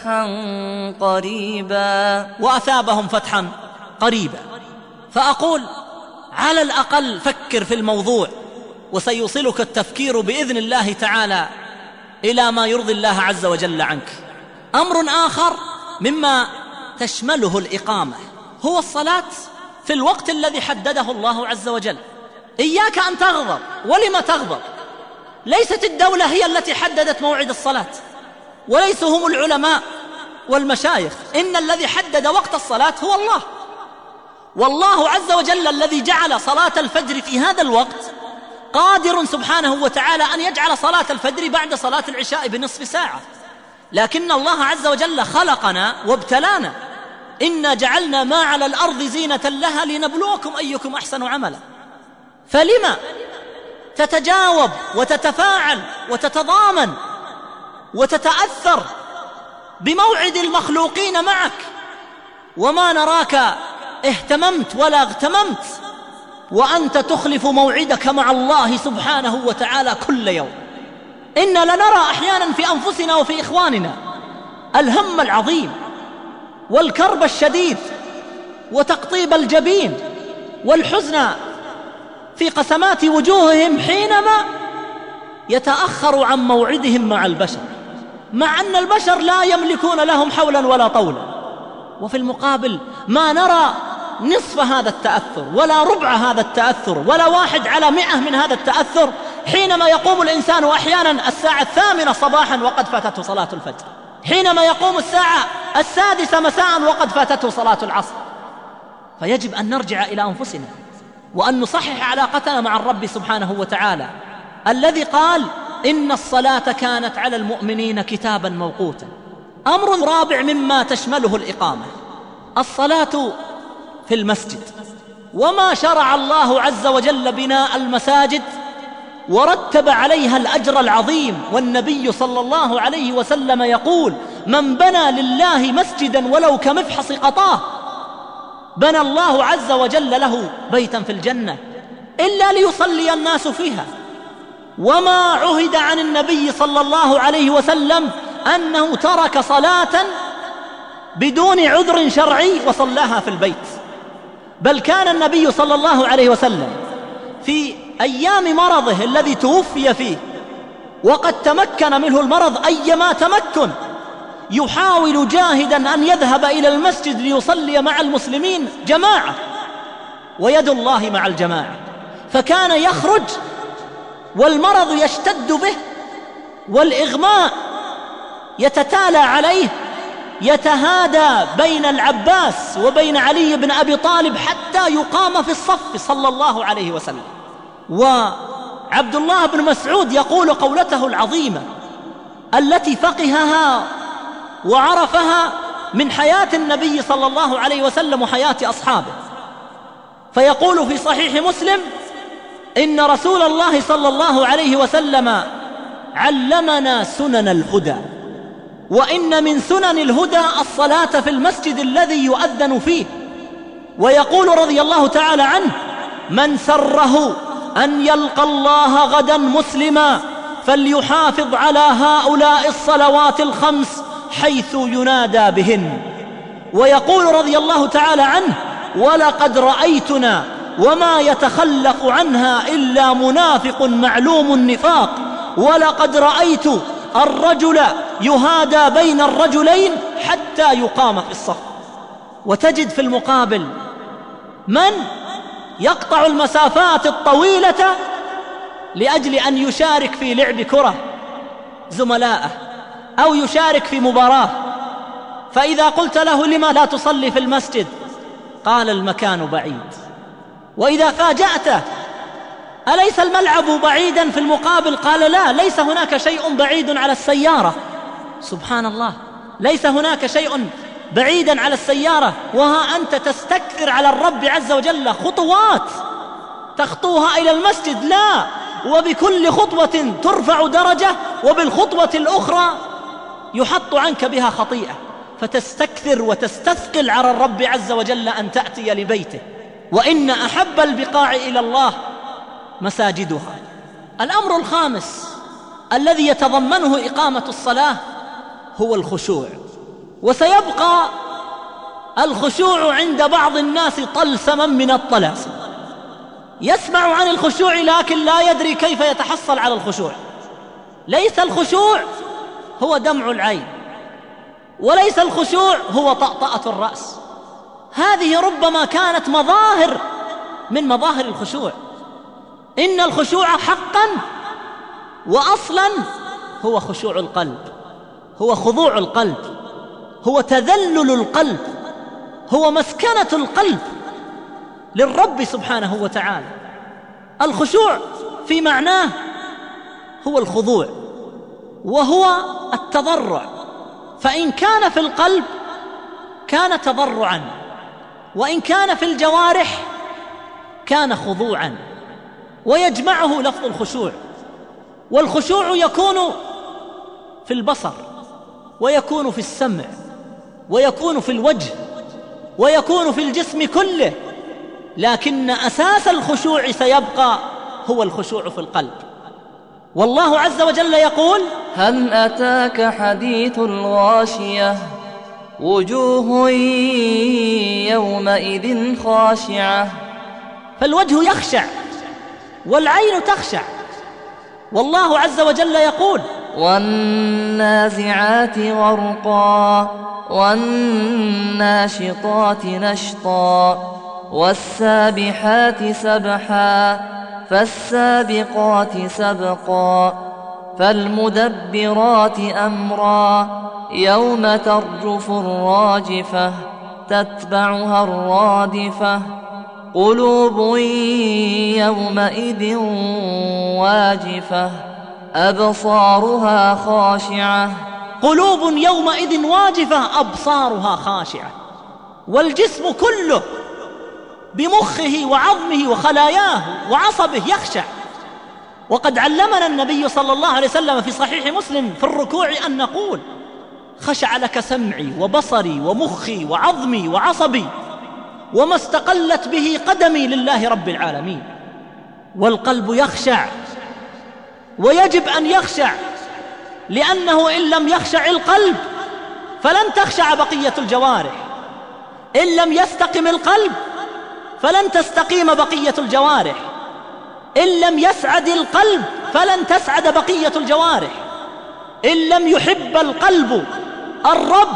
فتحا قريبا. فأقول: على الأقل فكر في الموضوع، وسيوصلك التفكير بإذن الله تعالى إلى ما يرضي الله عز وجل عنك. أمر آخر مما تشمله الإقامة هو الصلاة في الوقت الذي حدده الله عز وجل. إياك أن تغضب. ولم تغضب؟ ليست الدولة هي التي حددت موعد الصلاة، وليسوا هم العلماء والمشايخ، إن الذي حدد وقت الصلاة هو الله. والله عز وجل الذي جعل صلاة الفجر في هذا الوقت قادر سبحانه وتعالى أن يجعل صلاة الفجر بعد صلاة العشاء بنصف ساعة، لكن الله عز وجل خلقنا وابتلانا. إنا جعلنا ما على الأرض زينة لها لنبلوكم أيكم أحسن عملا. فلما تتجاوب وتتفاعل وتتضامن وتتأثر بموعد المخلوقين معك وما نراك اهتممت ولا اغتممت، وأنت تخلف موعدك مع الله سبحانه وتعالى كل يوم؟ إن لنرى أحيانا في أنفسنا وفي إخواننا الهم العظيم والكرب الشديد وتقطيب الجبين والحزن في قسمات وجوههم حينما يتأخروا عن موعدهم مع البشر، مع أن البشر لا يملكون لهم حولا ولا طولا. وفي المقابل ما نرى نصف هذا التأثر ولا ربع هذا التأثر ولا 1/100 من هذا التأثر حينما يقوم الإنسان أحيانا الساعة 8 صباحا وقد فاتته صلاة الفجر، حينما يقوم الساعة 6 مساء وقد فاتته صلاة العصر. فيجب أن نرجع إلى أنفسنا وأن نصحح علاقتنا مع الرب سبحانه وتعالى الذي قال إن الصلاة كانت على المؤمنين كتابا موقوتا. أمر رابع مما تشمله الإقامة الصلاة في المسجد، وما شرع الله عز وجل بناء المساجد ورتب عليها الأجر العظيم. والنبي صلى الله عليه وسلم يقول من بنى لله مسجدا ولو كمفحص قطاه بنى الله عز وجل له بيتا في الجنة إلا ليصلي الناس فيها. وما عهد عن النبي صلى الله عليه وسلم أنه ترك صلاة بدون عذر شرعي وصلاها في البيت، بل كان النبي صلى الله عليه وسلم في أيام مرضه الذي توفي فيه وقد تمكن منه المرض أيما تمكن يحاول جاهدا أن يذهب إلى المسجد ليصلي مع المسلمين جماعة، ويد الله مع الجماعة. فكان يخرج والمرض يشتد به والإغماء يتتالى عليه، يتهادى بين العباس وبين علي بن أبي طالب حتى يقام في الصف صلى الله عليه وسلم. وعبد الله بن مسعود يقول قولته العظيمة التي فقهها وعرفها من حياة النبي صلى الله عليه وسلم وحياة أصحابه، فيقول في صحيح مسلم إن رسول الله صلى الله عليه وسلم علمنا سنن الهدى، وإن من سنن الهدى الصلاة في المسجد الذي يؤذن فيه. ويقول رضي الله تعالى عنه من سره أن يلقى الله غدا مسلما فليحافظ على هؤلاء الصلوات الخمس حيث ينادى بهن. ويقول رضي الله تعالى عنه ولقد رأيتنا وما يتخلف عنها إلا منافق معلوم النفاق، ولقد رأيت الرجل يهادى بين الرجلين حتى يقام في الصف. وتجد في المقابل من يقطع المسافات الطويلة لأجل أن يشارك في لعب كرة زملائه أو يشارك في مباراة، فإذا قلت له لما لا تصلي في المسجد قال المكان بعيد. وإذا فاجأته أليس الملعب بعيدا في المقابل قال لا، ليس هناك شيء بعيد على السيارة. سبحان الله، ليس هناك شيء بعيدا على السيارة، وها أنت تستكثر على الرب عز وجل خطوات تخطوها إلى المسجد. لا، وبكل خطوة ترفع درجة وبالخطوة الأخرى يحط عنك بها خطيئة، فتستكثر وتستثقل على الرب عز وجل أن تأتي لبيته. وإن أحب البقاع إلى الله مساجدها. الأمر الخامس الذي يتضمنه إقامة الصلاة هو الخشوع. وسيبقى الخشوع عند بعض الناس طلسما من الطلاسم، يسمع عن الخشوع لكن لا يدري كيف يتحصل على الخشوع. ليس الخشوع هو دمع العين، وليس الخشوع هو طأطأة الرأس. هذه ربما كانت مظاهر من مظاهر الخشوع. إن الخشوع حقا وأصلا هو خشوع القلب، هو خضوع القلب، هو تذلل القلب، هو مسكنة القلب للرب سبحانه وتعالى. الخشوع في معناه هو الخضوع وهو التضرع، فإن كان في القلب كان تضرعا، وإن كان في الجوارح كان خضوعا، ويجمعه لفظ الخشوع. والخشوع يكون في البصر، ويكون في السمع، ويكون في الوجه، ويكون في الجسم كله، لكن أساس الخشوع سيبقى هو الخشوع في القلب. والله عز وجل يقول هل أتاك حديث الغاشية وجوه يومئذ خاشعة. فالوجه يخشع والعين تخشع. والله عز وجل يقول: والنازعات غرقا والناشطات نشطا والسابحات سبحا فالسابقات سبقا فالمدبرات أمرا يوم ترجف الراجفة تتبعها الرادفة قلوب يومئذ واجفة أبصارها خاشعة. قلوب يومئذ واجفة أبصارها خاشعة. والجسم كله بمخه وعظمه وخلاياه وعصبه يخشع. وقد علمنا النبي صلى الله عليه وسلم في صحيح مسلم في الركوع أن نقول: خشع لك سمعي وبصري ومخي وعظمي وعصبي وما استقلت به قدمي لله رب العالمين. والقلب يخشع، ويجب أن يخشع، لأنه إن لم يخشع القلب فلن تخشع بقية الجوارح. إن لم يستقم القلب فلن تستقيم بقية الجوارح. إن لم يسعد القلب فلن تسعد بقية الجوارح. إن لم يحب القلب الرب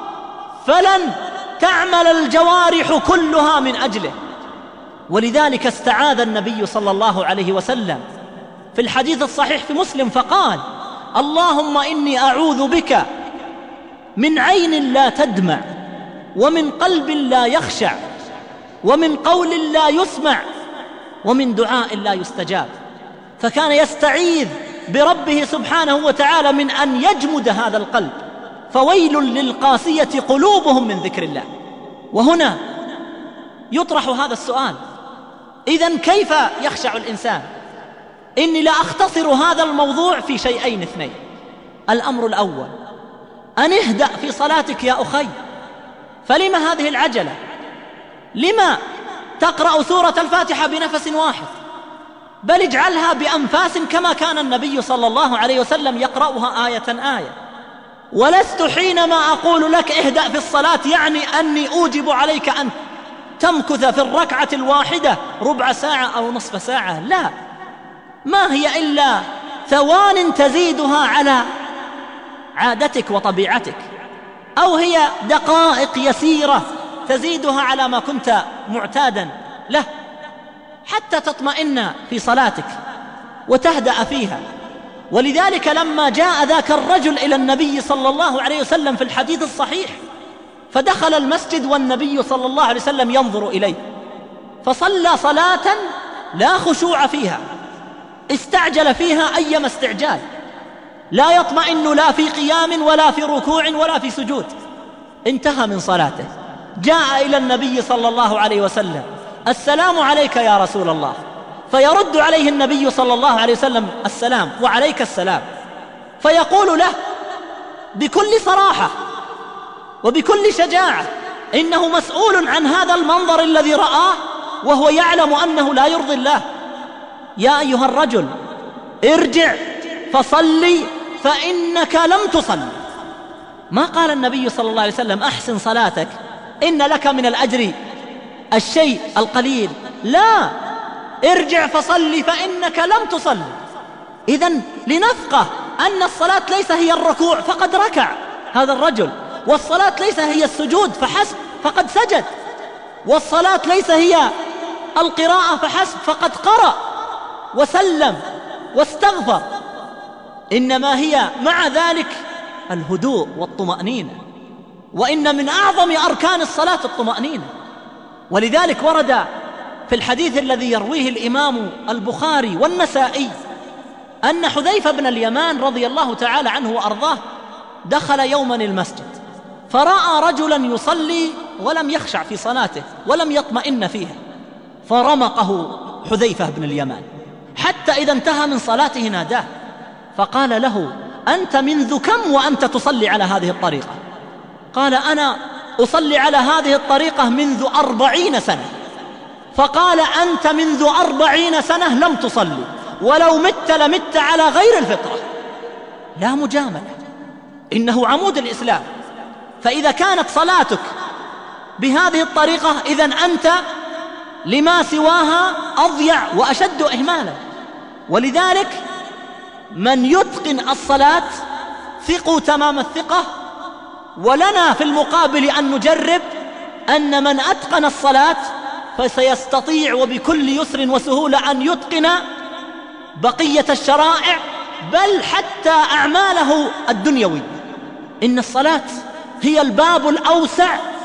فلن تعمل الجوارح كلها من أجله. ولذلك استعاذ النبي صلى الله عليه وسلم في الحديث الصحيح في مسلم فقال: اللهم إني أعوذ بك من عين لا تدمع ومن قلب لا يخشع ومن قول لا يسمع ومن دعاء لا يستجاب. فكان يستعيذ بربه سبحانه وتعالى من أن يجمد هذا القلب. فويل للقاسية قلوبهم من ذكر الله. وهنا يطرح هذا السؤال: إذن كيف يخشع الإنسان؟ إني لا أختصر هذا الموضوع في شيئين اثنين. الأمر الأول: أن اهدأ في صلاتك يا أخي. فلما هذه العجلة؟ لما تقرأ سورة الفاتحة بنفس واحد؟ بل اجعلها بأنفاس كما كان النبي صلى الله عليه وسلم يقرأها آية آية. ولست حينما أقول لك اهدأ في الصلاة يعني أني أوجب عليك أن تمكث في الركعة الواحدة ربع ساعة أو نصف ساعة، لا، ما هي إلا ثوان تزيدها على عادتك وطبيعتك، أو هي دقائق يسيرة تزيدها على ما كنت معتادا له، حتى تطمئن في صلاتك وتهدأ فيها. ولذلك لما جاء ذاك الرجل إلى النبي صلى الله عليه وسلم في الحديث الصحيح فدخل المسجد والنبي صلى الله عليه وسلم ينظر إليه، فصلى صلاة لا خشوع فيها، استعجل فيها أيما استعجال، لا يطمئن لا في قيام ولا في ركوع ولا في سجود. انتهى من صلاته، جاء إلى النبي صلى الله عليه وسلم: السلام عليك يا رسول الله. فيرد عليه النبي صلى الله عليه وسلم: السلام وعليك السلام. فيقول له بكل صراحة وبكل شجاعة، إنه مسؤول عن هذا المنظر الذي رآه وهو يعلم أنه لا يرضي الله: يا أيها الرجل ارجع فصلي فإنك لم تصلي. ما قال النبي صلى الله عليه وسلم: أحسن صلاتك إن لك من الأجر الشيء القليل، لا، ارجع فصلي فإنك لم تصلي. إذن لنفقه أن الصلاة ليس هي الركوع فقد ركع هذا الرجل، والصلاة ليس هي السجود فحسب فقد سجد، والصلاة ليس هي القراءة فحسب فقد قرأ وسلم واستغفر، إنما هي مع ذلك الهدوء والطمأنينة. وإن من أعظم أركان الصلاة الطمأنينة. ولذلك ورد في الحديث الذي يرويه الإمام البخاري والنسائي أن حذيفة بن اليمان رضي الله تعالى عنه وأرضاه دخل يوما المسجد فرأى رجلا يصلي ولم يخشع في صلاته ولم يطمئن فيها، فرمقه حذيفة بن اليمان حتى إذا انتهى من صلاته ناداه فقال له: أنت منذ كم وأنت تصلي على هذه الطريقة؟ قال: أنا أصلي على هذه الطريقة منذ 40 سنة. فقال: أنت منذ 40 سنة لم تصلي، ولو مت لمت على غير الفطرة. لا مجاملة، إنه عمود الإسلام. فإذا كانت صلاتك بهذه الطريقة إذن أنت لما سواها أضيع وأشد إهمالا. ولذلك من يتقن الصلاة ثقوا تمام الثقة. ولنا في المقابل أن نجرب أن من أتقن الصلاة فسيستطيع وبكل يسر وسهولة أن يتقن بقية الشرائع، بل حتى أعماله الدنيوي. إن الصلاة هي الباب الأوسع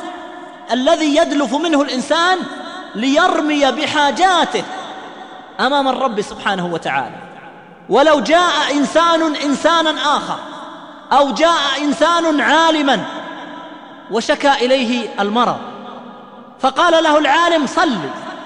الذي يدلف منه الإنسان ليرمي بحاجاته أمام الرب سبحانه وتعالى. ولو جاء إنسانا آخر أو جاء إنسان عالما وشكى إليه المرض، فقال له العالم صل،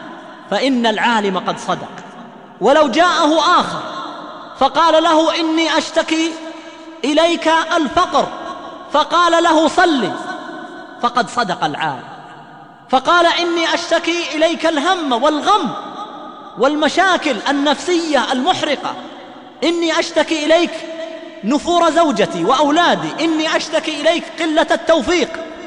فإن العالم قد صدق. ولو جاءه آخر فقال له إني أشتكي إليك الفقر، فقال له صل، فقد صدق العالم. فقال إني أشتكي إليك الهم والغم والمشاكل النفسية المحرقة، إني أشتكي إليك نفور زوجتي وأولادي، إني أشتكي إليك قلة التوفيق،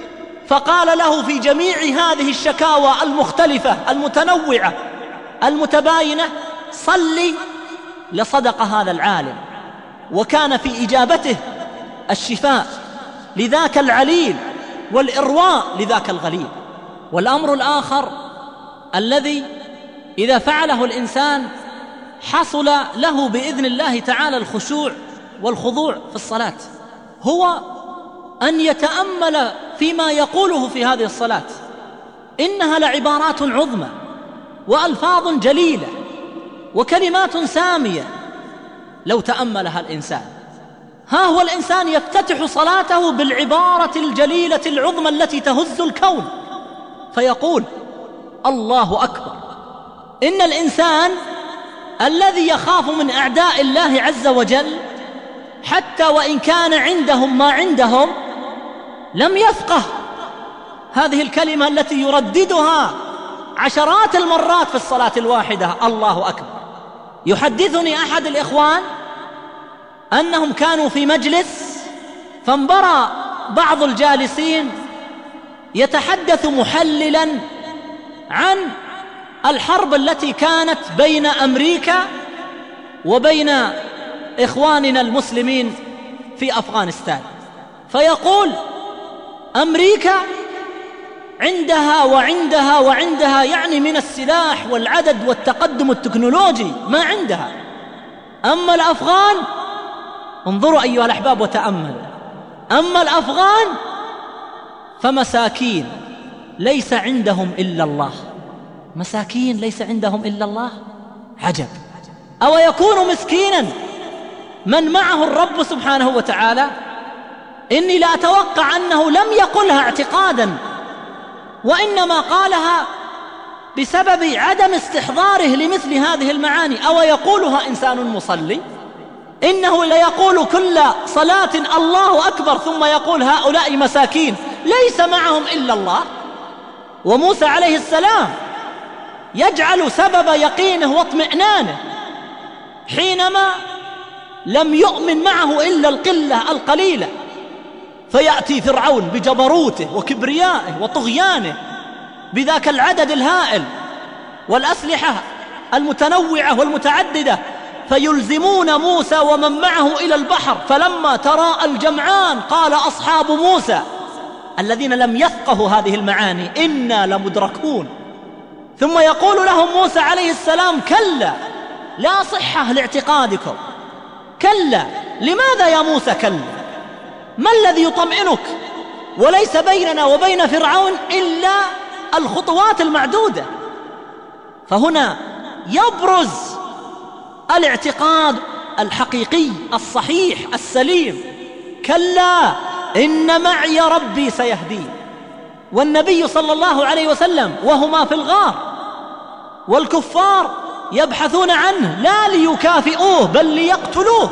فقال له في جميع هذه الشكاوى المختلفة المتنوعة المتباينة صلي، لصدق هذا العالم، وكان في إجابته الشفاء لذاك العليل والإرواء لذاك الغليل. والأمر الآخر الذي إذا فعله الإنسان حصل له بإذن الله تعالى الخشوع والخضوع في الصلاة، هو أن يتأمل فيما يقوله في هذه الصلاة. إنها لعبارات عظمى وألفاظ جليلة وكلمات سامية لو تأملها الإنسان. ها هو الإنسان يفتتح صلاته بالعبارة الجليلة العظمى التي تهز الكون، فيقول الله أكبر. إن الإنسان الذي يخاف من أعداء الله عز وجل حتى وإن كان عندهم ما عندهم لم يفقه هذه الكلمة التي يرددها عشرات المرات في الصلاة الواحدة، الله أكبر. يحدثني أحد الإخوان أنهم كانوا في مجلس، فانبرى بعض الجالسين يتحدث محللا عن الحرب التي كانت بين أمريكا وبين إخواننا المسلمين في أفغانستان، فيقول أمريكا عندها وعندها وعندها، يعني من السلاح والعدد والتقدم التكنولوجي ما عندها. أما الأفغان، انظروا أيها الأحباب وتأملوا، أما الأفغان فمساكين ليس عندهم إلا الله. مساكين ليس عندهم إلا الله، عجب. أو يكون مسكينا من معه الرب سبحانه وتعالى؟ إني لا أتوقع أنه لم يقلها اعتقادا، وإنما قالها بسبب عدم استحضاره لمثل هذه المعاني. أو يقولها إنسان مصلي؟ إنه ليقول كل صلاة الله أكبر ثم يقول هؤلاء مساكين ليس معهم إلا الله. وموسى عليه السلام يجعل سبب يقينه واطمئنانه حينما لم يؤمن معه إلا القلة القليلة، فيأتي فرعون بجبروته وكبريائه وطغيانه بذاك العدد الهائل والأسلحة المتنوعة والمتعددة، فيلزمون موسى ومن معه إلى البحر. فلما تراءى الجمعان قال أصحاب موسى الذين لم يفقهوا هذه المعاني إنا لمدركون. ثم يقول لهم موسى عليه السلام كلا لا صحة لاعتقادكم. كلا، لماذا يا موسى كلا؟ ما الذي يطمئنك؟ وليس بيننا وبين فرعون إلا الخطوات المعدودة. فهنا يبرز الاعتقاد الحقيقي الصحيح السليم. كلا إن معي ربي سيهدين. والنبي صلى الله عليه وسلم وهما في الغار والكفار يبحثون عنه لا ليكافئوه بل ليقتلوه،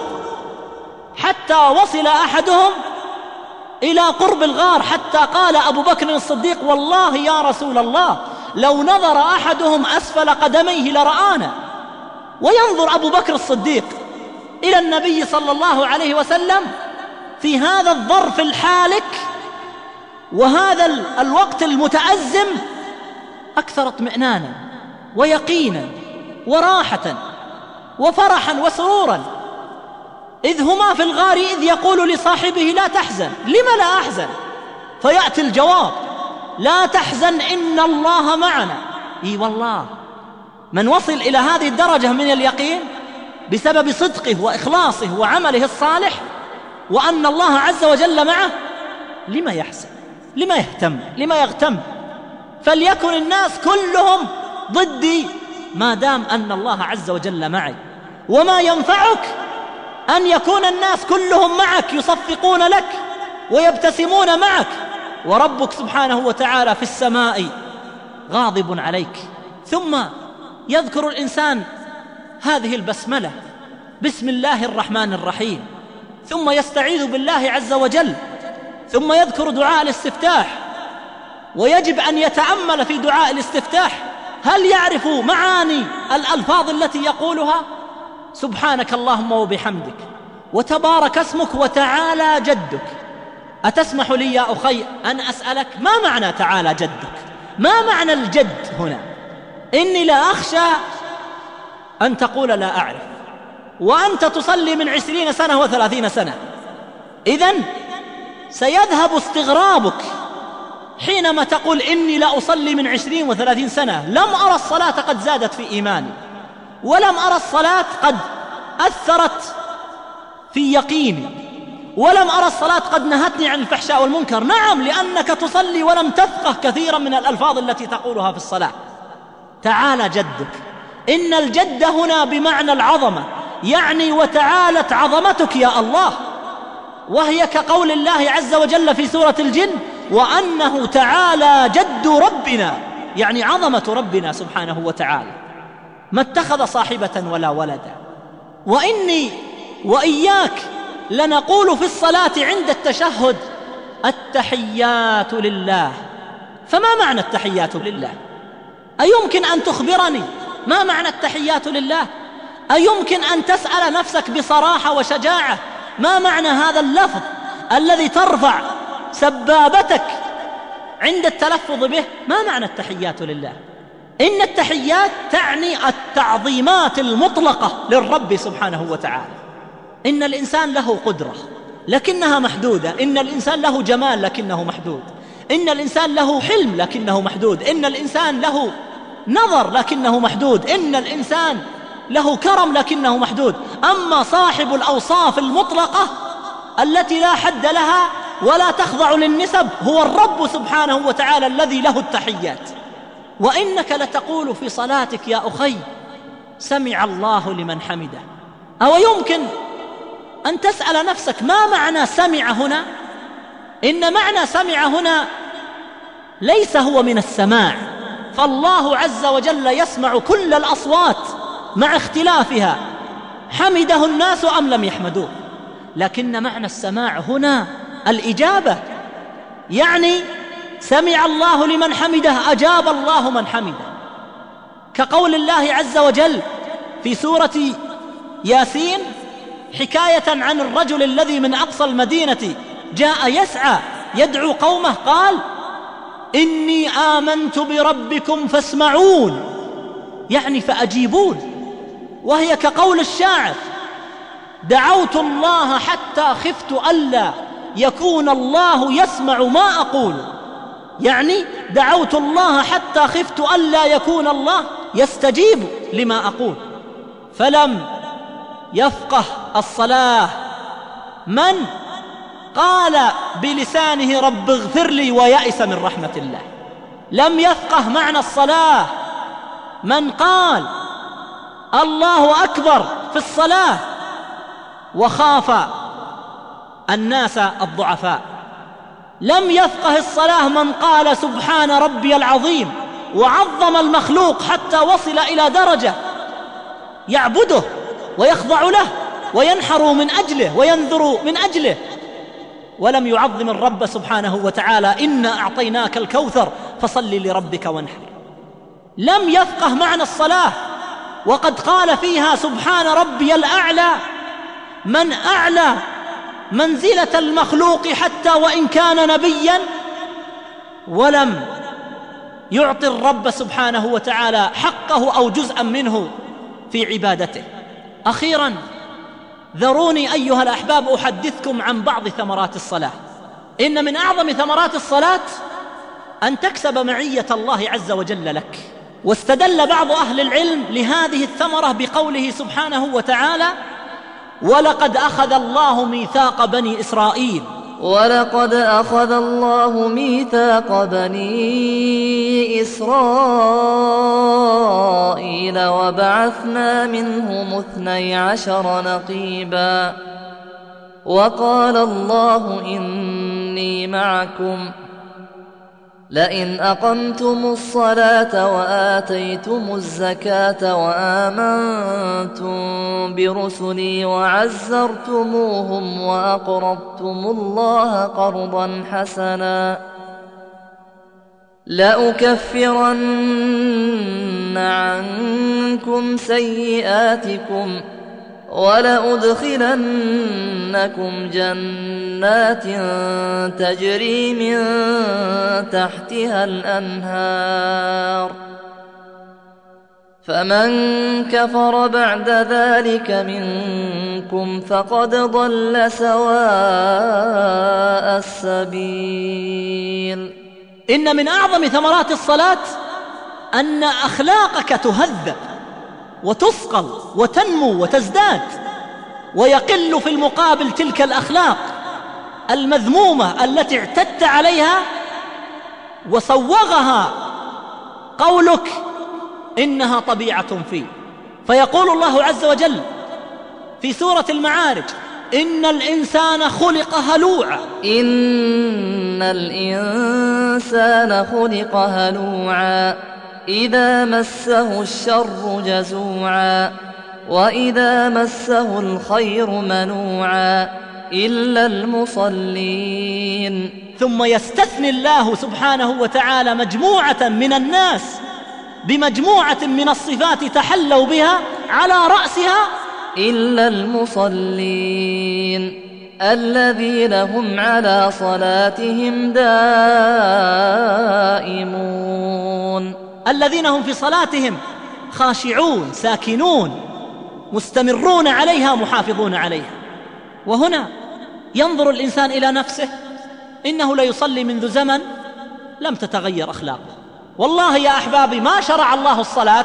حتى وصل أحدهم إلى قرب الغار حتى قال أبو بكر الصديق والله يا رسول الله لو نظر أحدهم أسفل قدميه لرآنا. وينظر أبو بكر الصديق إلى النبي صلى الله عليه وسلم في هذا الظرف الحالك وهذا الوقت المتأزم أكثر اطمئنانا ويقينا وراحة وفرحا وسرورا، إذ هما في الغار إذ يقول لصاحبه لا تحزن. لم لا أحزن؟ فيأتي الجواب لا تحزن إن الله معنا. إي والله، من وصل إلى هذه الدرجة من اليقين بسبب صدقه وإخلاصه وعمله الصالح وأن الله عز وجل معه، لما يحزن؟ لما يهتم؟ لما يغتم؟ فليكن الناس كلهم ضدي ما دام أن الله عز وجل معي. وما ينفعك أن يكون الناس كلهم معك يصفقون لك ويبتسمون معك وربك سبحانه وتعالى في السماء غاضب عليك. ثم يذكر الإنسان هذه البسملة، بسم الله الرحمن الرحيم، ثم يستعيذ بالله عز وجل، ثم يذكر دعاء الاستفتاح. ويجب أن يتأمل في دعاء الاستفتاح، هل يعرف معاني الألفاظ التي يقولها؟ سبحانك اللهم وبحمدك وتبارك اسمك وتعالى جدك. أتسمح لي يا أخي أن أسألك ما معنى تعالى جدك؟ ما معنى الجد هنا؟ إني لا أخشى أن تقول لا أعرف، وأنت تصلي من 20 سنة و30 سنة، إذن سيذهب استغرابك حينما تقول إني لا أصلي من 20 و30 سنة، لم أرى الصلاة قد زادت في إيماني، ولم أرى الصلاة قد أثرت في يقيني، ولم أرى الصلاة قد نهتني عن الفحشاء والمنكر. نعم، لأنك تصلي ولم تفقه كثيرا من الألفاظ التي تقولها في الصلاة. تعالى جدك، إن الجد هنا بمعنى العظمة، يعني وتعالت عظمتك يا الله، وهي كقول الله عز وجل في سورة الجن وأنه تعالى جد ربنا، يعني عظمة ربنا سبحانه وتعالى، ما اتخذ صاحبة ولا ولدا. وإني وإياك لنقول في الصلاة عند التشهد التحيات لله. فما معنى التحيات لله؟ أيمكن أن تخبرني ما معنى التحيات لله؟ أيمكن أن تسأل نفسك بصراحة وشجاعة ما معنى هذا اللفظ الذي ترفع سبابتك عند التلفظ به؟ ما معنى التحيات لله؟ إن التحيات تعني التعظيمات المطلقة للرب سبحانه وتعالى. إن الإنسان له قدرة لكنها محدودة، إن الإنسان له جمال لكنه محدود، إن الإنسان له حلم لكنه محدود، إن الإنسان له نظر لكنه محدود، إن الإنسان له كرم لكنه محدود. أما صاحب الأوصاف المطلقة التي لا حد لها ولا تخضع للنسب هو الرب سبحانه وتعالى الذي له التحيات. وإنك لتقول في صلاتك يا أخي سمع الله لمن حمده. أو يمكن أن تسأل نفسك ما معنى سمع هنا؟ إن معنى سمع هنا ليس هو من السماع، فالله عز وجل يسمع كل الأصوات مع اختلافها، حمده الناس أم لم يحمدوه، لكن معنى السماع هنا الإجابة، يعني سمع الله لمن حمده، أجاب الله من حمده، كقول الله عز وجل في سورة ياسين حكاية عن الرجل الذي من أقصى المدينة جاء يسعى يدعو قومه، قال إني آمنت بربكم فاسمعون، يعني فأجيبون. وهي كقول الشاعر دعوت الله حتى خفت ألا يكون الله يسمع ما أقول، يعني دعوت الله حتى خفت ألا يكون الله يستجيب لما أقول. فلم يفقه الصلاة من قال بلسانه رب اغفر لي ويأس من رحمة الله، لم يفقه معنى الصلاة من قال الله أكبر في الصلاة وخاف الناس الضعفاء، لم يفقه الصلاة من قال سبحان ربي العظيم وعظم المخلوق حتى وصل إلى درجة يعبده ويخضع له وينحر من أجله وينذر من أجله، ولم يعظم الرب سبحانه وتعالى إنا أعطيناك الكوثر فصل لربك وانحر. لم يفقه معنى الصلاة وقد قال فيها سبحان ربي الأعلى من أعلى منزلة المخلوق حتى وإن كان نبيا، ولم يعطي الرب سبحانه وتعالى حقه أو جزءا منه في عبادته. أخيرا ذروني أيها الأحباب أحدثكم عن بعض ثمرات الصلاة. إن من أعظم ثمرات الصلاة أن تكسب معية الله عز وجل لك. واستدل بعض أهل العلم لهذه الثمرة بقوله سبحانه وتعالى: ولقد أخذ الله ميثاق بني إسرائيل. ولقد أخذ الله ميثاق بني إسرائيل وبعثنا منهم 12 نقيبا وقال الله إني معكم لئن أقمتم الصلاة وآتيتم الزكاة وآمنتم برسلي وعزرتموهم وأقرضتم الله قرضا حسنا لأكفرن عنكم سيئاتكم ولأدخلنكم جنات تجري من تحتها الأنهار فمن كفر بعد ذلك منكم فقد ضل سواء السبيل. إن من أعظم ثمرات الصلاة أن أخلاقك تهذب وتصقل وتنمو وتزداد، ويقل في المقابل تلك الأخلاق المذمومة التي اعتدت عليها وصوغها قولك إنها طبيعة فيه. فيقول الله عز وجل في سورة المعارج: إن الإنسان خلق هلوعا. إن الإنسان خلق هلوعا إذا مسه الشر جزوعا وإذا مسه الخير منوعا إلا المصلين. ثم يستثني الله سبحانه وتعالى مجموعة من الناس بمجموعة من الصفات تحلوا بها على رأسها إلا المصلين الذين هم على صلاتهم دائمون. الذين هم في صلاتهم خاشعون ساكنون مستمرون عليها محافظون عليها. وهنا ينظر الإنسان إلى نفسه، إنه لا يصلي منذ زمن لم تتغير أخلاقه. والله يا أحبابي ما شرع الله الصلاة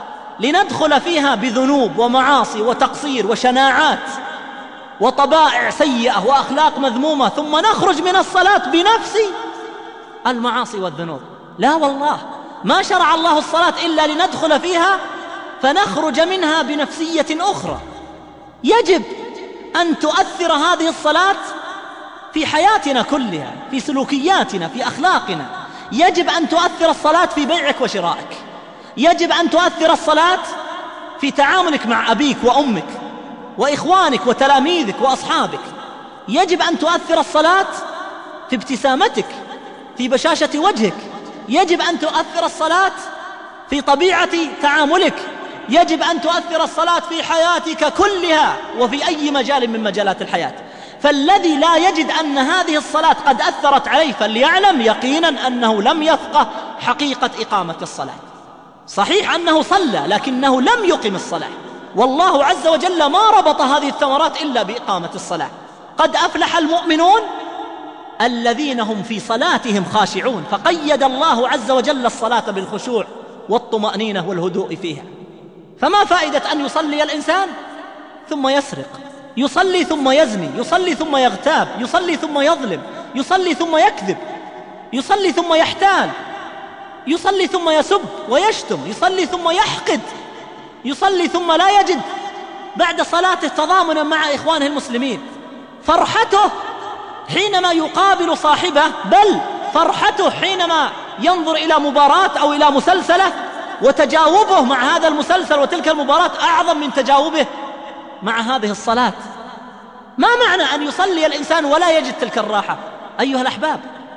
لندخل فيها بذنوب ومعاصي وتقصير وشناعات وطبائع سيئة وأخلاق مذمومة ثم نخرج من الصلاة بنفس المعاصي والذنوب. لا والله، ما شرع الله الصلاة إلا لندخل فيها فنخرج منها بنفسية أخرى. يجب أن تؤثر هذه الصلاة في حياتنا كلها، في سلوكياتنا، في أخلاقنا. يجب أن تؤثر الصلاة في بيعك وشرائك. يجب أن تؤثر الصلاة في تعاملك مع أبيك وأمك وإخوانك وتلاميذك وأصحابك. يجب أن تؤثر الصلاة في ابتسامتك، في بشاشة وجهك. يجب أن تؤثر الصلاة في طبيعة تعاملك. يجب أن تؤثر الصلاة في حياتك كلها وفي أي مجال من مجالات الحياة. فالذي لا يجد أن هذه الصلاة قد أثرت عليه فليعلم يقينا أنه لم يفقه حقيقة إقامة الصلاة. صحيح أنه صلى لكنه لم يقم الصلاة. والله عز وجل ما ربط هذه الثمرات إلا بإقامة الصلاة. قد أفلح المؤمنون الذين هم في صلاتهم خاشعون، فقيد الله عز وجل الصلاة بالخشوع والطمأنينة والهدوء فيها. فما فائدة أن يصلي الإنسان ثم يسرق، يصلي ثم يزني، يصلي ثم يغتاب، يصلي ثم يظلم، يصلي ثم يكذب، يصلي ثم يحتال، يصلي ثم يسب ويشتم، يصلي ثم يحقد، يصلي ثم لا يجد بعد صلاته تضامنا مع إخوانه المسلمين. فرحته حينما يقابل صاحبه، بل فرحته حينما ينظر إلى مباراة أو إلى مسلسلة وتجاوبه مع هذا المسلسل وتلك المباراة أعظم من تجاوبه مع هذه الصلاة. ما معنى أن يصلي الإنسان ولا يجد تلك الراحة؟ أيها الأحباب،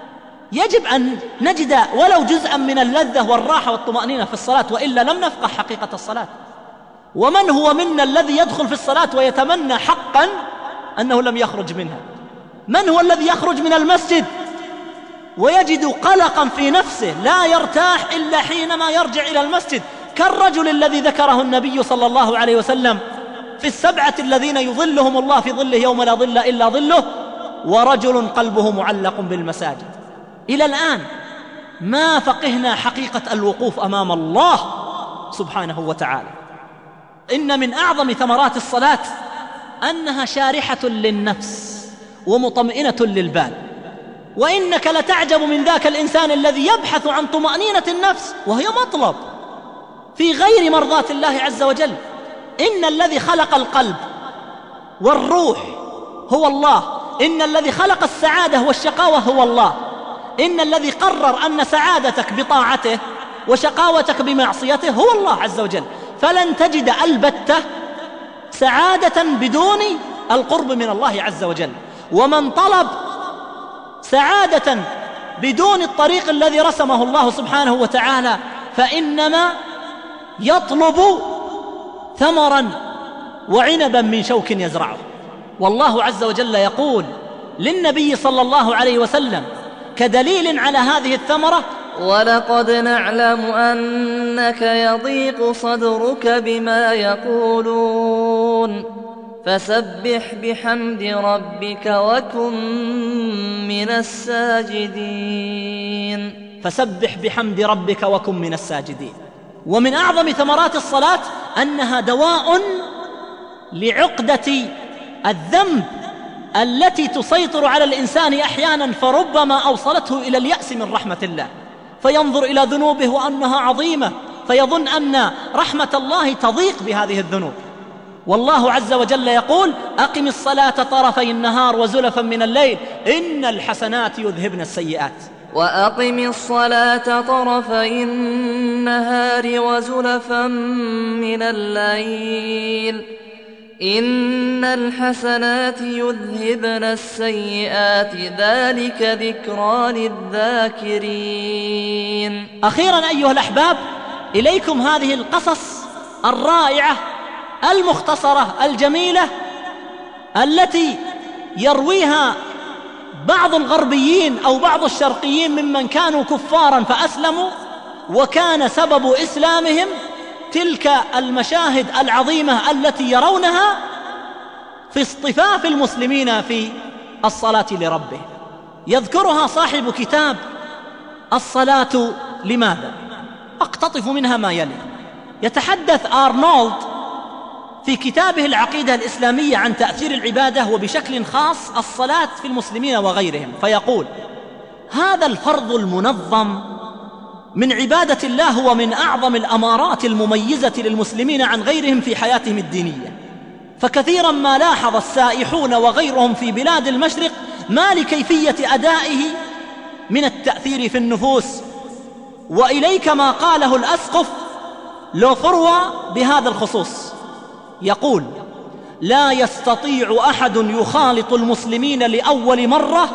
يجب أن نجد ولو جزءا من اللذة والراحة والطمأنينة في الصلاة، وإلا لم نفقه حقيقة الصلاة. ومن هو منا الذي يدخل في الصلاة ويتمنى حقا أنه لم يخرج منها؟ من هو الذي يخرج من المسجد ويجد قلقا في نفسه لا يرتاح إلا حينما يرجع إلى المسجد، كالرجل الذي ذكره النبي صلى الله عليه وسلم في السبعة الذين يظلهم الله في ظله يوم لا ظل إلا ظله، ورجل قلبه معلق بالمساجد. إلى الآن ما فقهنا حقيقة الوقوف أمام الله سبحانه وتعالى. إن من أعظم ثمرات الصلاة أنها شارحة للنفس ومطمئنة للبال، وإنك لتعجب من ذاك الإنسان الذي يبحث عن طمأنينة النفس وهي مطلب في غير مرضاة الله عز وجل. إن الذي خلق القلب والروح هو الله، إن الذي خلق السعادة والشقاوة هو الله، إن الذي قرر أن سعادتك بطاعته وشقاوتك بمعصيته هو الله عز وجل. فلن تجد البتة سعادة بدون القرب من الله عز وجل. ومن طلب سعادة بدون الطريق الذي رسمه الله سبحانه وتعالى فإنما يطلب ثمرا وعنبا من شوك يزرعه. والله عز وجل يقول للنبي صلى الله عليه وسلم كدليل على هذه الثمرة: ولقد نعلم أنك يضيق صدرك بما يقولون فسبح بحمد ربك وكن من الساجدين. فسبح بحمد ربك وكن من الساجدين. ومن أعظم ثمرات الصلاة أنها دواء لعقدة الذنب التي تسيطر على الإنسان أحيانا، فربما أوصلته إلى اليأس من رحمة الله، فينظر إلى ذنوبه وأنها عظيمة فيظن أن رحمة الله تضيق بهذه الذنوب. والله عز وجل يقول: أقم الصلاة طرفي النهار وزلفا من الليل إن الحسنات يذهبن السيئات. وأقم الصلاة طرفي النهار وزلفا من الليل إن الحسنات يذهبن السيئات ذلك ذكرى للذاكرين. أخيرا أيها الأحباب، إليكم هذه القصص الرائعة المختصرة الجميلة التي يرويها بعض الغربيين أو بعض الشرقيين ممن كانوا كفارا فأسلموا، وكان سبب إسلامهم تلك المشاهد العظيمة التي يرونها في اصطفاف المسلمين في الصلاة لربه. يذكرها صاحب كتاب الصلاة لماذا، أقتطف منها ما يلي. يتحدث آرنولد في كتابه العقيدة الإسلامية عن تأثير العبادة وبشكل خاص الصلاة في المسلمين وغيرهم، فيقول: هذا الفرض المنظم من عبادة الله هو من أعظم الأمارات المميزة للمسلمين عن غيرهم في حياتهم الدينية، فكثيرا ما لاحظ السائحون وغيرهم في بلاد المشرق ما لكيفية أدائه من التأثير في النفوس. وإليك ما قاله الأسقف لوفروا بهذا الخصوص، يقول: لا يستطيع أحد يخالط المسلمين لأول مرة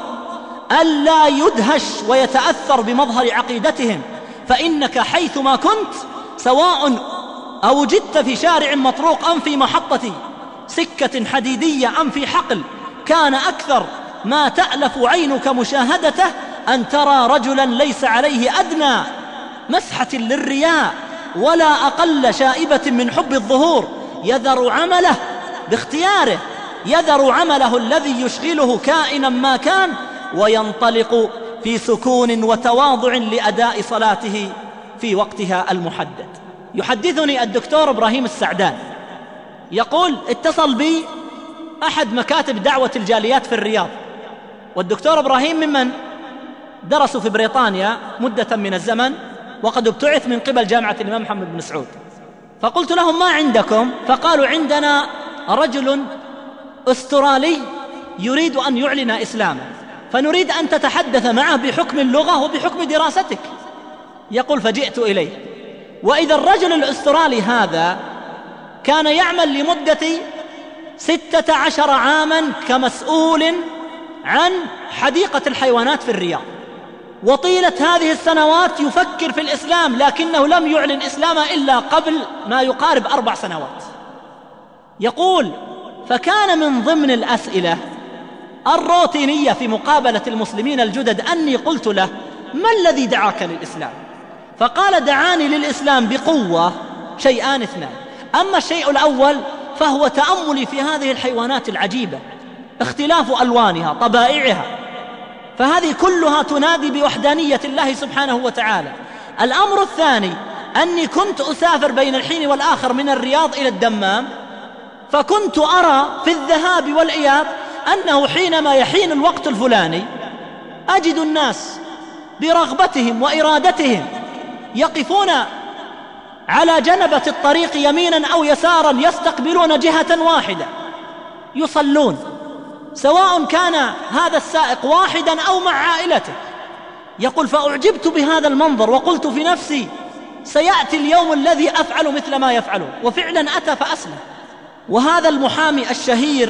ألا يدهش ويتأثر بمظهر عقيدتهم، فإنك حيثما كنت سواء أوجدت في شارع مطروق أم في محطة سكة حديدية أم في حقل، كان أكثر ما تألف عينك مشاهدته أن ترى رجلا ليس عليه أدنى مسحة للرياء ولا أقل شائبة من حب الظهور، يذر عمله باختياره، يذر عمله الذي يشغله كائنا ما كان، وينطلق في سكون وتواضع لأداء صلاته في وقتها المحدد. يحدثني الدكتور إبراهيم السعدان يقول: اتصل بي أحد مكاتب دعوة الجاليات في الرياض، والدكتور إبراهيم ممن درسوا في بريطانيا مدة من الزمن وقد ابتعث من قبل جامعة الإمام محمد بن سعود. فقلت لهم: ما عندكم؟ فقالوا: عندنا رجل أسترالي يريد أن يعلن إسلامه، فنريد أن تتحدث معه بحكم اللغة وبحكم دراستك. يقول: فجئت إليه، وإذا الرجل الأسترالي هذا كان يعمل لمدة 16 عاما كمسؤول عن حديقة الحيوانات في الرياض، وطيلة هذه السنوات يفكر في الإسلام، لكنه لم يعلن إسلامه إلا قبل ما يقارب 4 سنوات. يقول: فكان من ضمن الأسئلة الروتينية في مقابلة المسلمين الجدد أني قلت له: ما الذي دعاك للإسلام؟ فقال: دعاني للإسلام بقوة شيئان اثنان. أما الشيء الأول فهو تأملي في هذه الحيوانات العجيبة، اختلاف ألوانها، طبائعها، فهذه كلها تنادي بوحدانية الله سبحانه وتعالى. الأمر الثاني أني كنت أسافر بين الحين والآخر من الرياض إلى الدمام، فكنت أرى في الذهاب والإياب أنه حينما يحين الوقت الفلاني أجد الناس برغبتهم وإرادتهم يقفون على جنبة الطريق يمينا أو يسارا يستقبلون جهة واحدة يصلون، سواء كان هذا السائق واحدا أو مع عائلته. يقول: فأعجبت بهذا المنظر وقلت في نفسي: سيأتي اليوم الذي أفعل مثل ما يفعله. وفعلا أتى فأسلم. وهذا المحامي الشهير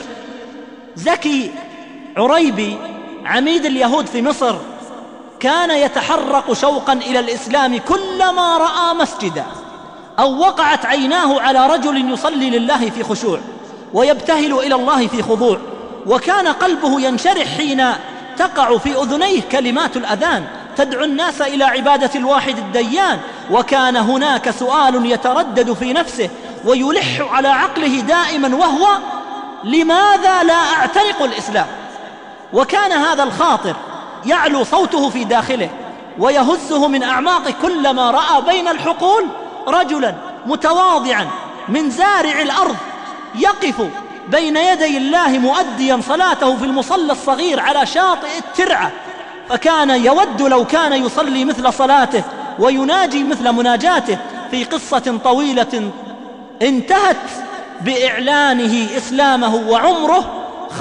زكي عريبي عميد اليهود في مصر كان يتحرق شوقا إلى الإسلام كلما رأى مسجدا أو وقعت عيناه على رجل يصلي لله في خشوع ويبتهل إلى الله في خضوع، وكان قلبه ينشرح حين تقع في أذنيه كلمات الأذان تدعو الناس إلى عبادة الواحد الديان. وكان هناك سؤال يتردد في نفسه ويلح على عقله دائما، وهو: لماذا لا أعتنق الإسلام؟ وكان هذا الخاطر يعلو صوته في داخله ويهزه من أعماقه كلما رأى بين الحقول رجلا متواضعا من زارع الأرض يقف بين يدي الله مؤديا صلاته في المصلى الصغير على شاطئ الترعة، فكان يود لو كان يصلي مثل صلاته ويناجي مثل مناجاته، في قصة طويلة انتهت بإعلانه إسلامه وعمره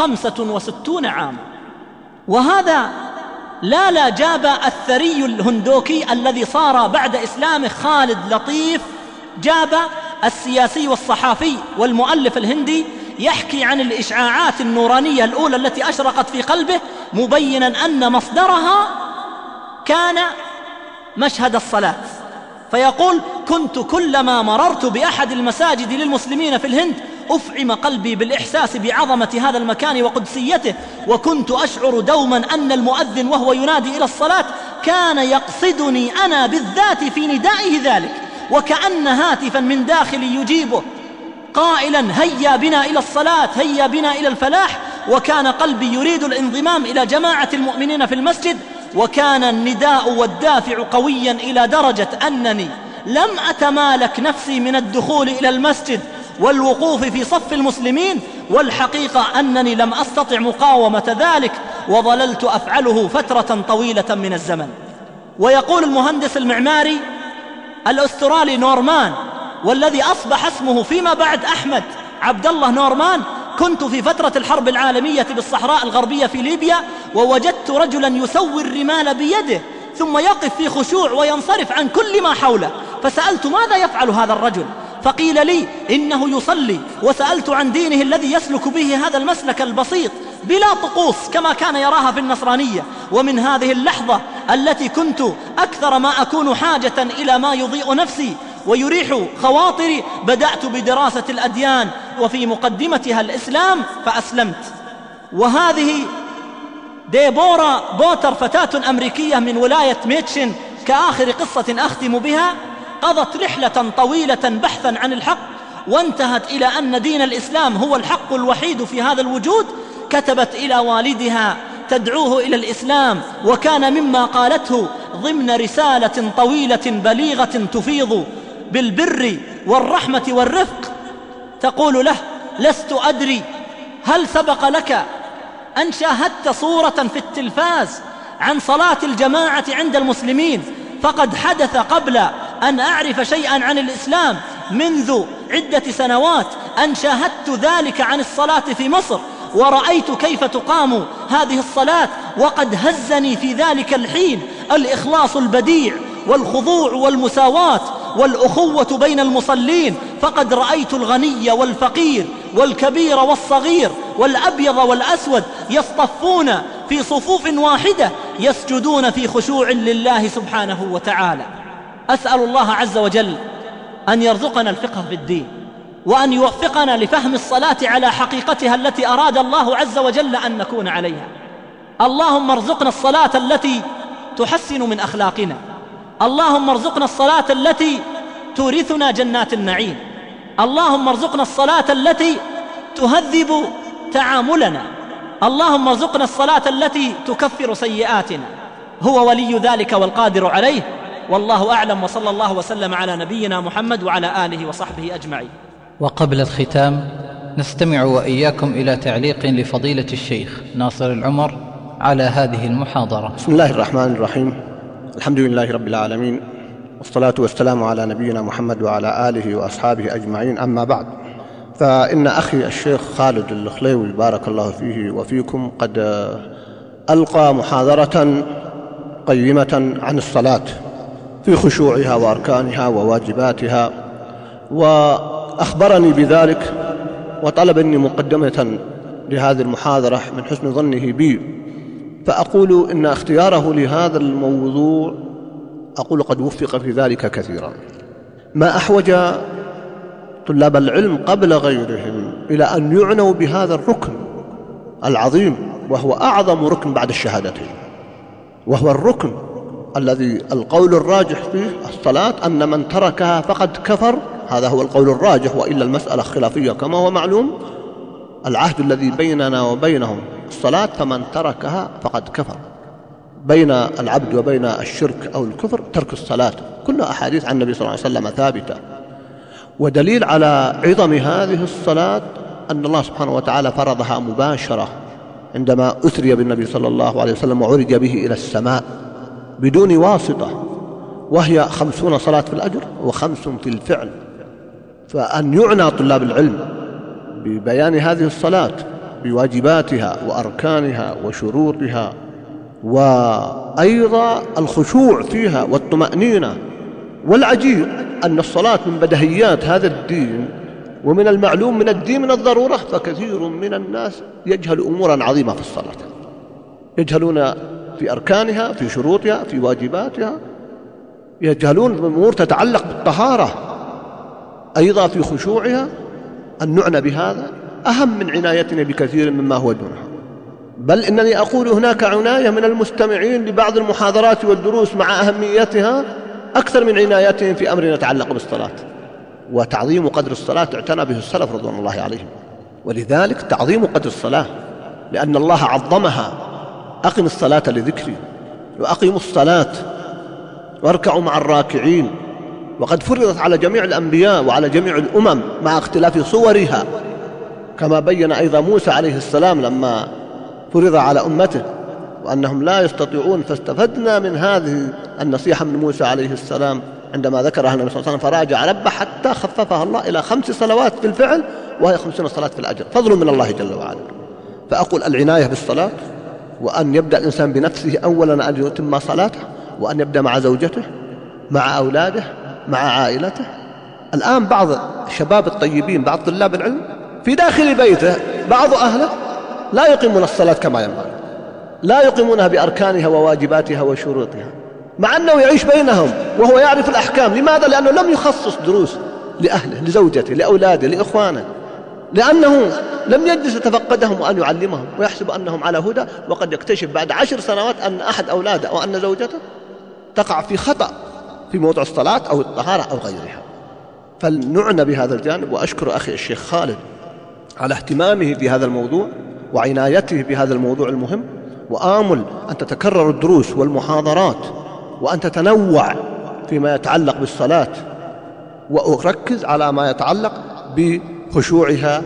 65 عاما. وهذا لا جاب الثري الهندوكي الذي صار بعد إسلامه خالد لطيف، جاب السياسي والصحافي والمؤلف الهندي يحكي عن الإشعاعات النورانية الأولى التي أشرقت في قلبه، مبينا أن مصدرها كان مشهد الصلاة. فيقول: كنت كلما مررت بأحد المساجد للمسلمين في الهند أفعم قلبي بالإحساس بعظمة هذا المكان وقدسيته، وكنت أشعر دوما أن المؤذن وهو ينادي إلى الصلاة كان يقصدني أنا بالذات في ندائه ذلك، وكأن هاتفا من داخلي يجيبه قائلا: هيا بنا إلى الصلاة، هيا بنا إلى الفلاح. وكان قلبي يريد الانضمام إلى جماعة المؤمنين في المسجد، وكان النداء والدافع قويا إلى درجة أنني لم أتمالك نفسي من الدخول إلى المسجد والوقوف في صف المسلمين، والحقيقة أنني لم أستطع مقاومة ذلك وظللت أفعله فترة طويلة من الزمن. ويقول المهندس المعماري الأسترالي نورمان، والذي أصبح اسمه فيما بعد أحمد عبد الله نورمان: كنت في فترة الحرب العالمية بالصحراء الغربية في ليبيا، ووجدت رجلا يسوي الرمال بيده ثم يقف في خشوع وينصرف عن كل ما حوله، فسألت: ماذا يفعل هذا الرجل؟ فقيل لي: إنه يصلي. وسألت عن دينه الذي يسلك به هذا المسلك البسيط بلا طقوس كما كان يراها في النصرانية. ومن هذه اللحظة التي كنت أكثر ما أكون حاجة إلى ما يضيء نفسي ويريح خواطري بدأت بدراسة الأديان، وفي مقدمتها الإسلام، فأسلمت. وهذه ديبورا بوتر، فتاة أمريكية من ولاية ميتشن، كآخر قصة أختم بها، قضت رحلة طويلة بحثا عن الحق، وانتهت إلى أن دين الإسلام هو الحق الوحيد في هذا الوجود. كتبت إلى والدها تدعوه إلى الإسلام، وكان مما قالته ضمن رسالة طويلة بليغة تفيض بالبر والرحمة والرفق، تقول له: لست أدري هل سبق لك أن شاهدت صورة في التلفاز عن صلاة الجماعة عند المسلمين؟ فقد حدث قبل أن أعرف شيئا عن الإسلام منذ عدة سنوات أن شاهدت ذلك عن الصلاة في مصر، ورأيت كيف تقام هذه الصلاة، وقد هزني في ذلك الحين الإخلاص البديع والخضوع والمساواة والأخوة بين المصلين، فقد رأيت الغني والفقير والكبير والصغير والأبيض والأسود يصطفون في صفوف واحدة يسجدون في خشوع لله سبحانه وتعالى. أسأل الله عز وجل أن يرزقنا الفقه في الدين، وأن يوفقنا لفهم الصلاة على حقيقتها التي أراد الله عز وجل أن نكون عليها. اللهم ارزقنا الصلاة التي تحسن من أخلاقنا، اللهم ارزقنا الصلاة التي تورثنا جنات النعيم، اللهم ارزقنا الصلاة التي تهذب تعاملنا، اللهم ارزقنا الصلاة التي تكفر سيئاتنا. هو ولي ذلك والقادر عليه، والله أعلم، وصلى الله وسلم على نبينا محمد وعلى آله وصحبه أجمعين. وقبل الختام نستمع وإياكم إلى تعليق لفضيلة الشيخ ناصر العمر على هذه المحاضرة. بسم الله الرحمن الرحيم، الحمد لله رب العالمين، والصلاة والسلام على نبينا محمد وعلى آله وأصحابه أجمعين. أما بعد، فإن أخي الشيخ خالد الخليوي بارك الله فيه وفيكم قد ألقى محاضرة قيمة عن الصلاة في خشوعها وأركانها وواجباتها، وأخبرني بذلك وطلب مني مقدمة لهذه المحاضرة من حسن ظنه بي، فأقول إن اختياره لهذا الموضوع أقول قد وفق في ذلك كثيرا. ما أحوج طلاب العلم قبل غيرهم إلى أن يعنوا بهذا الركن العظيم، وهو أعظم ركن بعد الشهادتين، وهو الركن الذي القول الراجح فيه الصلاة أن من تركها فقد كفر. هذا هو القول الراجح، وإلا المسألة خلافية كما هو معلوم. العهد الذي بيننا وبينهم الصلاة، فمن تركها فقد كفر. بين العبد وبين الشرك أو الكفر ترك الصلاة، كل أحاديث عن النبي صلى الله عليه وسلم ثابتة. ودليل على عظم هذه الصلاة أن الله سبحانه وتعالى فرضها مباشرة عندما أسري بالنبي صلى الله عليه وسلم وعرج به إلى السماء بدون واسطة، وهي 50 صلاة في الأجر و5 في الفعل. فأن يعنى طلاب العلم ببيان هذه الصلاة بواجباتها وأركانها وشروطها، وأيضا الخشوع فيها والطمأنينة. والعجيب أن الصلاة من بدهيات هذا الدين، ومن المعلوم من الدين من الضرورة، فكثير من الناس يجهل أمورا عظيمة في الصلاة، يجهلون في أركانها، في شروطها، في واجباتها، يجهلون أمور تتعلق بالطهارة، أيضا في خشوعها. أن نعنى بهذا أهم من عنايتنا بكثير مما هو دونها. بل إنني أقول هناك عناية من المستمعين لبعض المحاضرات والدروس مع أهميتها أكثر من عنايتهم في أمر يتعلق بالصلاة. وتعظيم قدر الصلاة اعتنى به السلف رضوان الله عليهم، ولذلك تعظيم قدر الصلاة لأن الله عظمها. أقم الصلاة لذكري، وأقيموا الصلاة واركعوا مع الراكعين. وقد فرضت على جميع الأنبياء وعلى جميع الأمم مع اختلاف صورها، كما بين أيضا موسى عليه السلام لما فرض على أمته وأنهم لا يستطيعون، فاستفدنا من هذه النصيحة من موسى عليه السلام عندما ذكرها النبي صلى الله عليه وسلم، فراجع ربه حتى خففها الله إلى 5 صلوات في الفعل، وهي 50 صلاة في الأجر، فضل من الله جل وعلا. فأقول العناية بالصلاة، وأن يبدأ الإنسان بنفسه أولا أن يتم صلاته، وأن يبدأ مع زوجته، مع أولاده، مع عائلته. الآن بعض الشباب الطيبين، بعض طلاب العلم في داخل بيته، بعض أهله لا يقيمون الصلاة كما ينبغي، لا يقيمونها بأركانها وواجباتها وشروطها، مع أنه يعيش بينهم وهو يعرف الأحكام. لماذا؟ لأنه لم يخصص دروس لأهله، لزوجته، لأولاده، لإخوانه، لأنه لم يجلس يتفقدهم وأن يعلمهم ويحسب أنهم على هدى، وقد يكتشف بعد 10 سنوات أن أحد أولاده أو أن زوجته تقع في خطأ في موضوع الصلاة أو الطهارة أو غيرها. فلنعنى بهذا الجانب. وأشكر أخي الشيخ خالد على اهتمامه بهذا الموضوع وعنايته بهذا الموضوع المهم، وآمل أن تتكرر الدروس والمحاضرات وأن تتنوع فيما يتعلق بالصلاة، وأركز على ما يتعلق بخشوعها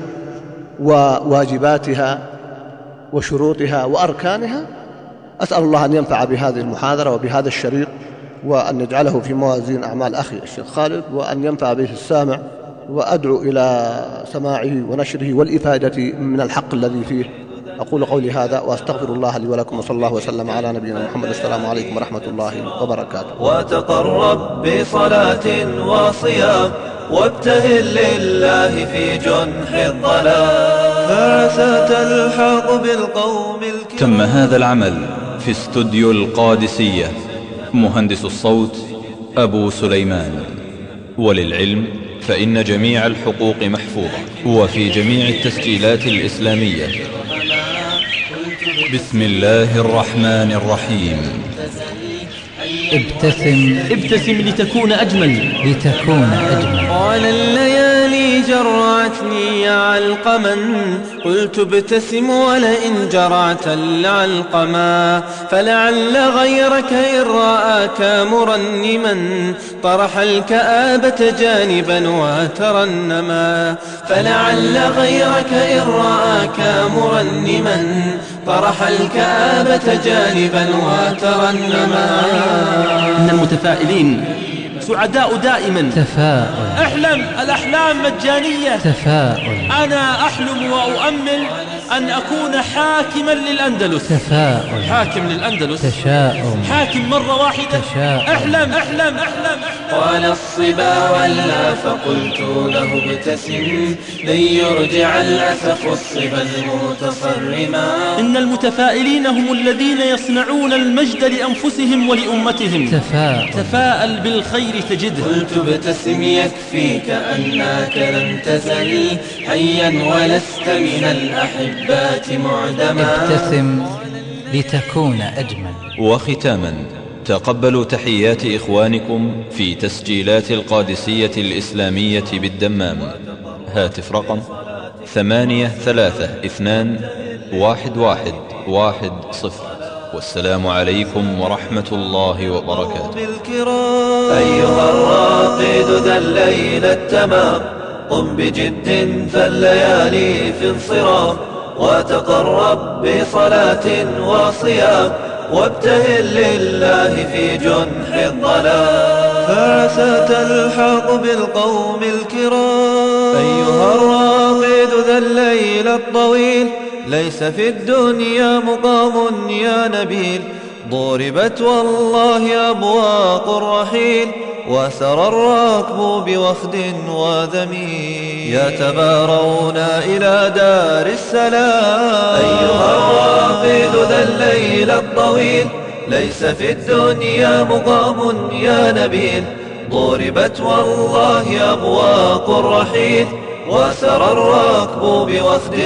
وواجباتها وشروطها وأركانها. أسأل الله أن ينفع بهذه المحاضرة وبهذا الشريط، وأن يجعله في موازين أعمال أخي الشيخ خالد، وأن ينفع به السامع. وأدعو إلى سماعه ونشره والإفادة من الحق الذي فيه. أقول قولي هذا وأستغفر الله لي ولكم، وصلى الله وسلم على نبينا محمد. السلام عليكم ورحمة الله وبركاته. وتقرب بصلاة وصيام، وابتهل لله في جنح الظلام، فعسى تلحق بالقوم الكرام. تم هذا العمل في استوديو القادسية. مهندس الصوت أبو سليمان. وللعلم فإن جميع الحقوق محفوظة. وفي جميع التسجيلات الإسلامية. بسم الله الرحمن الرحيم. ابتسم لتكون أجمل. قال الليالي جرعتني علقما، قلت ابتسم ولئن جرعت العلقما، فلعل غيرك إن رآك مرنما طرح الكآبة جانبا وترنما، فلعل غيرك إن رآك مرنما طرح الكآبة جانبا وترنما. إن المتفائلين سعداء دائما. تفاؤل. احلم الأحلام مجانية. تفاؤل. أنا أحلم وأؤمل أن أكون حاكما للأندلس. تفاؤل. حاكم للأندلس. تشاؤم. حاكم مرة واحدة. تشاؤم. احلم. قال الصبا ولا فقلت له ابتسم، لن يرجع الأسف الصبا المتصرما. إن المتفائلين هم الذين يصنعون المجد لأنفسهم ولأمتهم. تفاءل بالخير تجده. قلت ابتسم يكفيك أنك لم تزل حيا ولست من الأحبات معدما. ابتسم لتكون أجمل. وختاما، تقبلوا تحيات إخوانكم في تسجيلات القادسية الإسلامية بالدمام. هاتف رقم 83221110. والسلام عليكم ورحمة الله وبركاته. أيها الراقد ذا الليل التمام، قم بجد فالليالي في انصرام، وتقرب بصلاة وصيام، وابتهل لله في جنح الظلام، فعسى تلحق بالقوم الكرام. أيها الراقد ذا الليل الطويل، ليس في الدنيا مقام يا نبيل، ضربت والله أبواق الرحيل، وسرى الراكب بوفد وذميل، يتبارون إلى دار السلام. أيها الراقد ذا الليل الطويل، ليس في الدنيا مقام يا نبيل، ضربت والله أبواق الرحيل، وسرى الراكب بوفد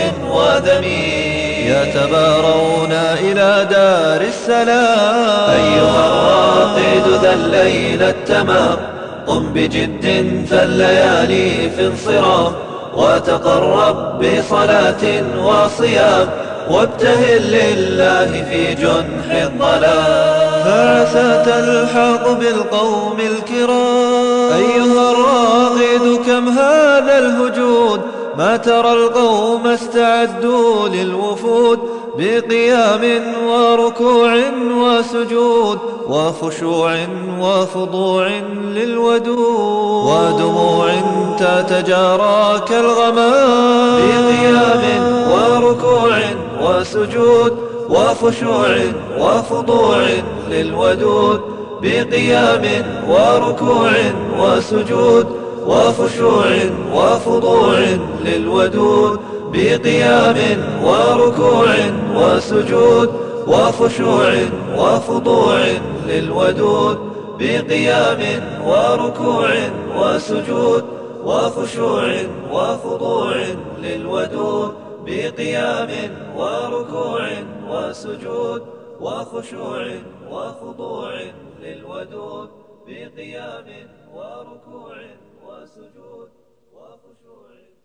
وذميل، يتبارون إلى دار السلام. أيها الراقد ذا الليل التمام، قم بجد فالليالي في انصرام، وتقرب بصلاة وصيام، وابتهل لله في جنح الظلام، فعسى تلحق بالقوم الكرام. أيها الراغد كم هذا الهجود، ما ترى القوم استعدوا للوفود، بقيام وركوع وسجود، وخشوع وخضوع للودود، ودموع تتجارى كالغمام، بقيام وركوع وسجود، وخشوع وخضوع للودود، بقيام وركوع وسجود، وخشوع وخضوع للودود، بقيام وركوع وسجود، وخشوع وخضوع للودود، بقيام وركوع وسجود، وخشوع وخضوع للودود، بقيام وركوع وسجود، وخشوع وخضوع للودود، بقيام وركوع وسجود وخشوع.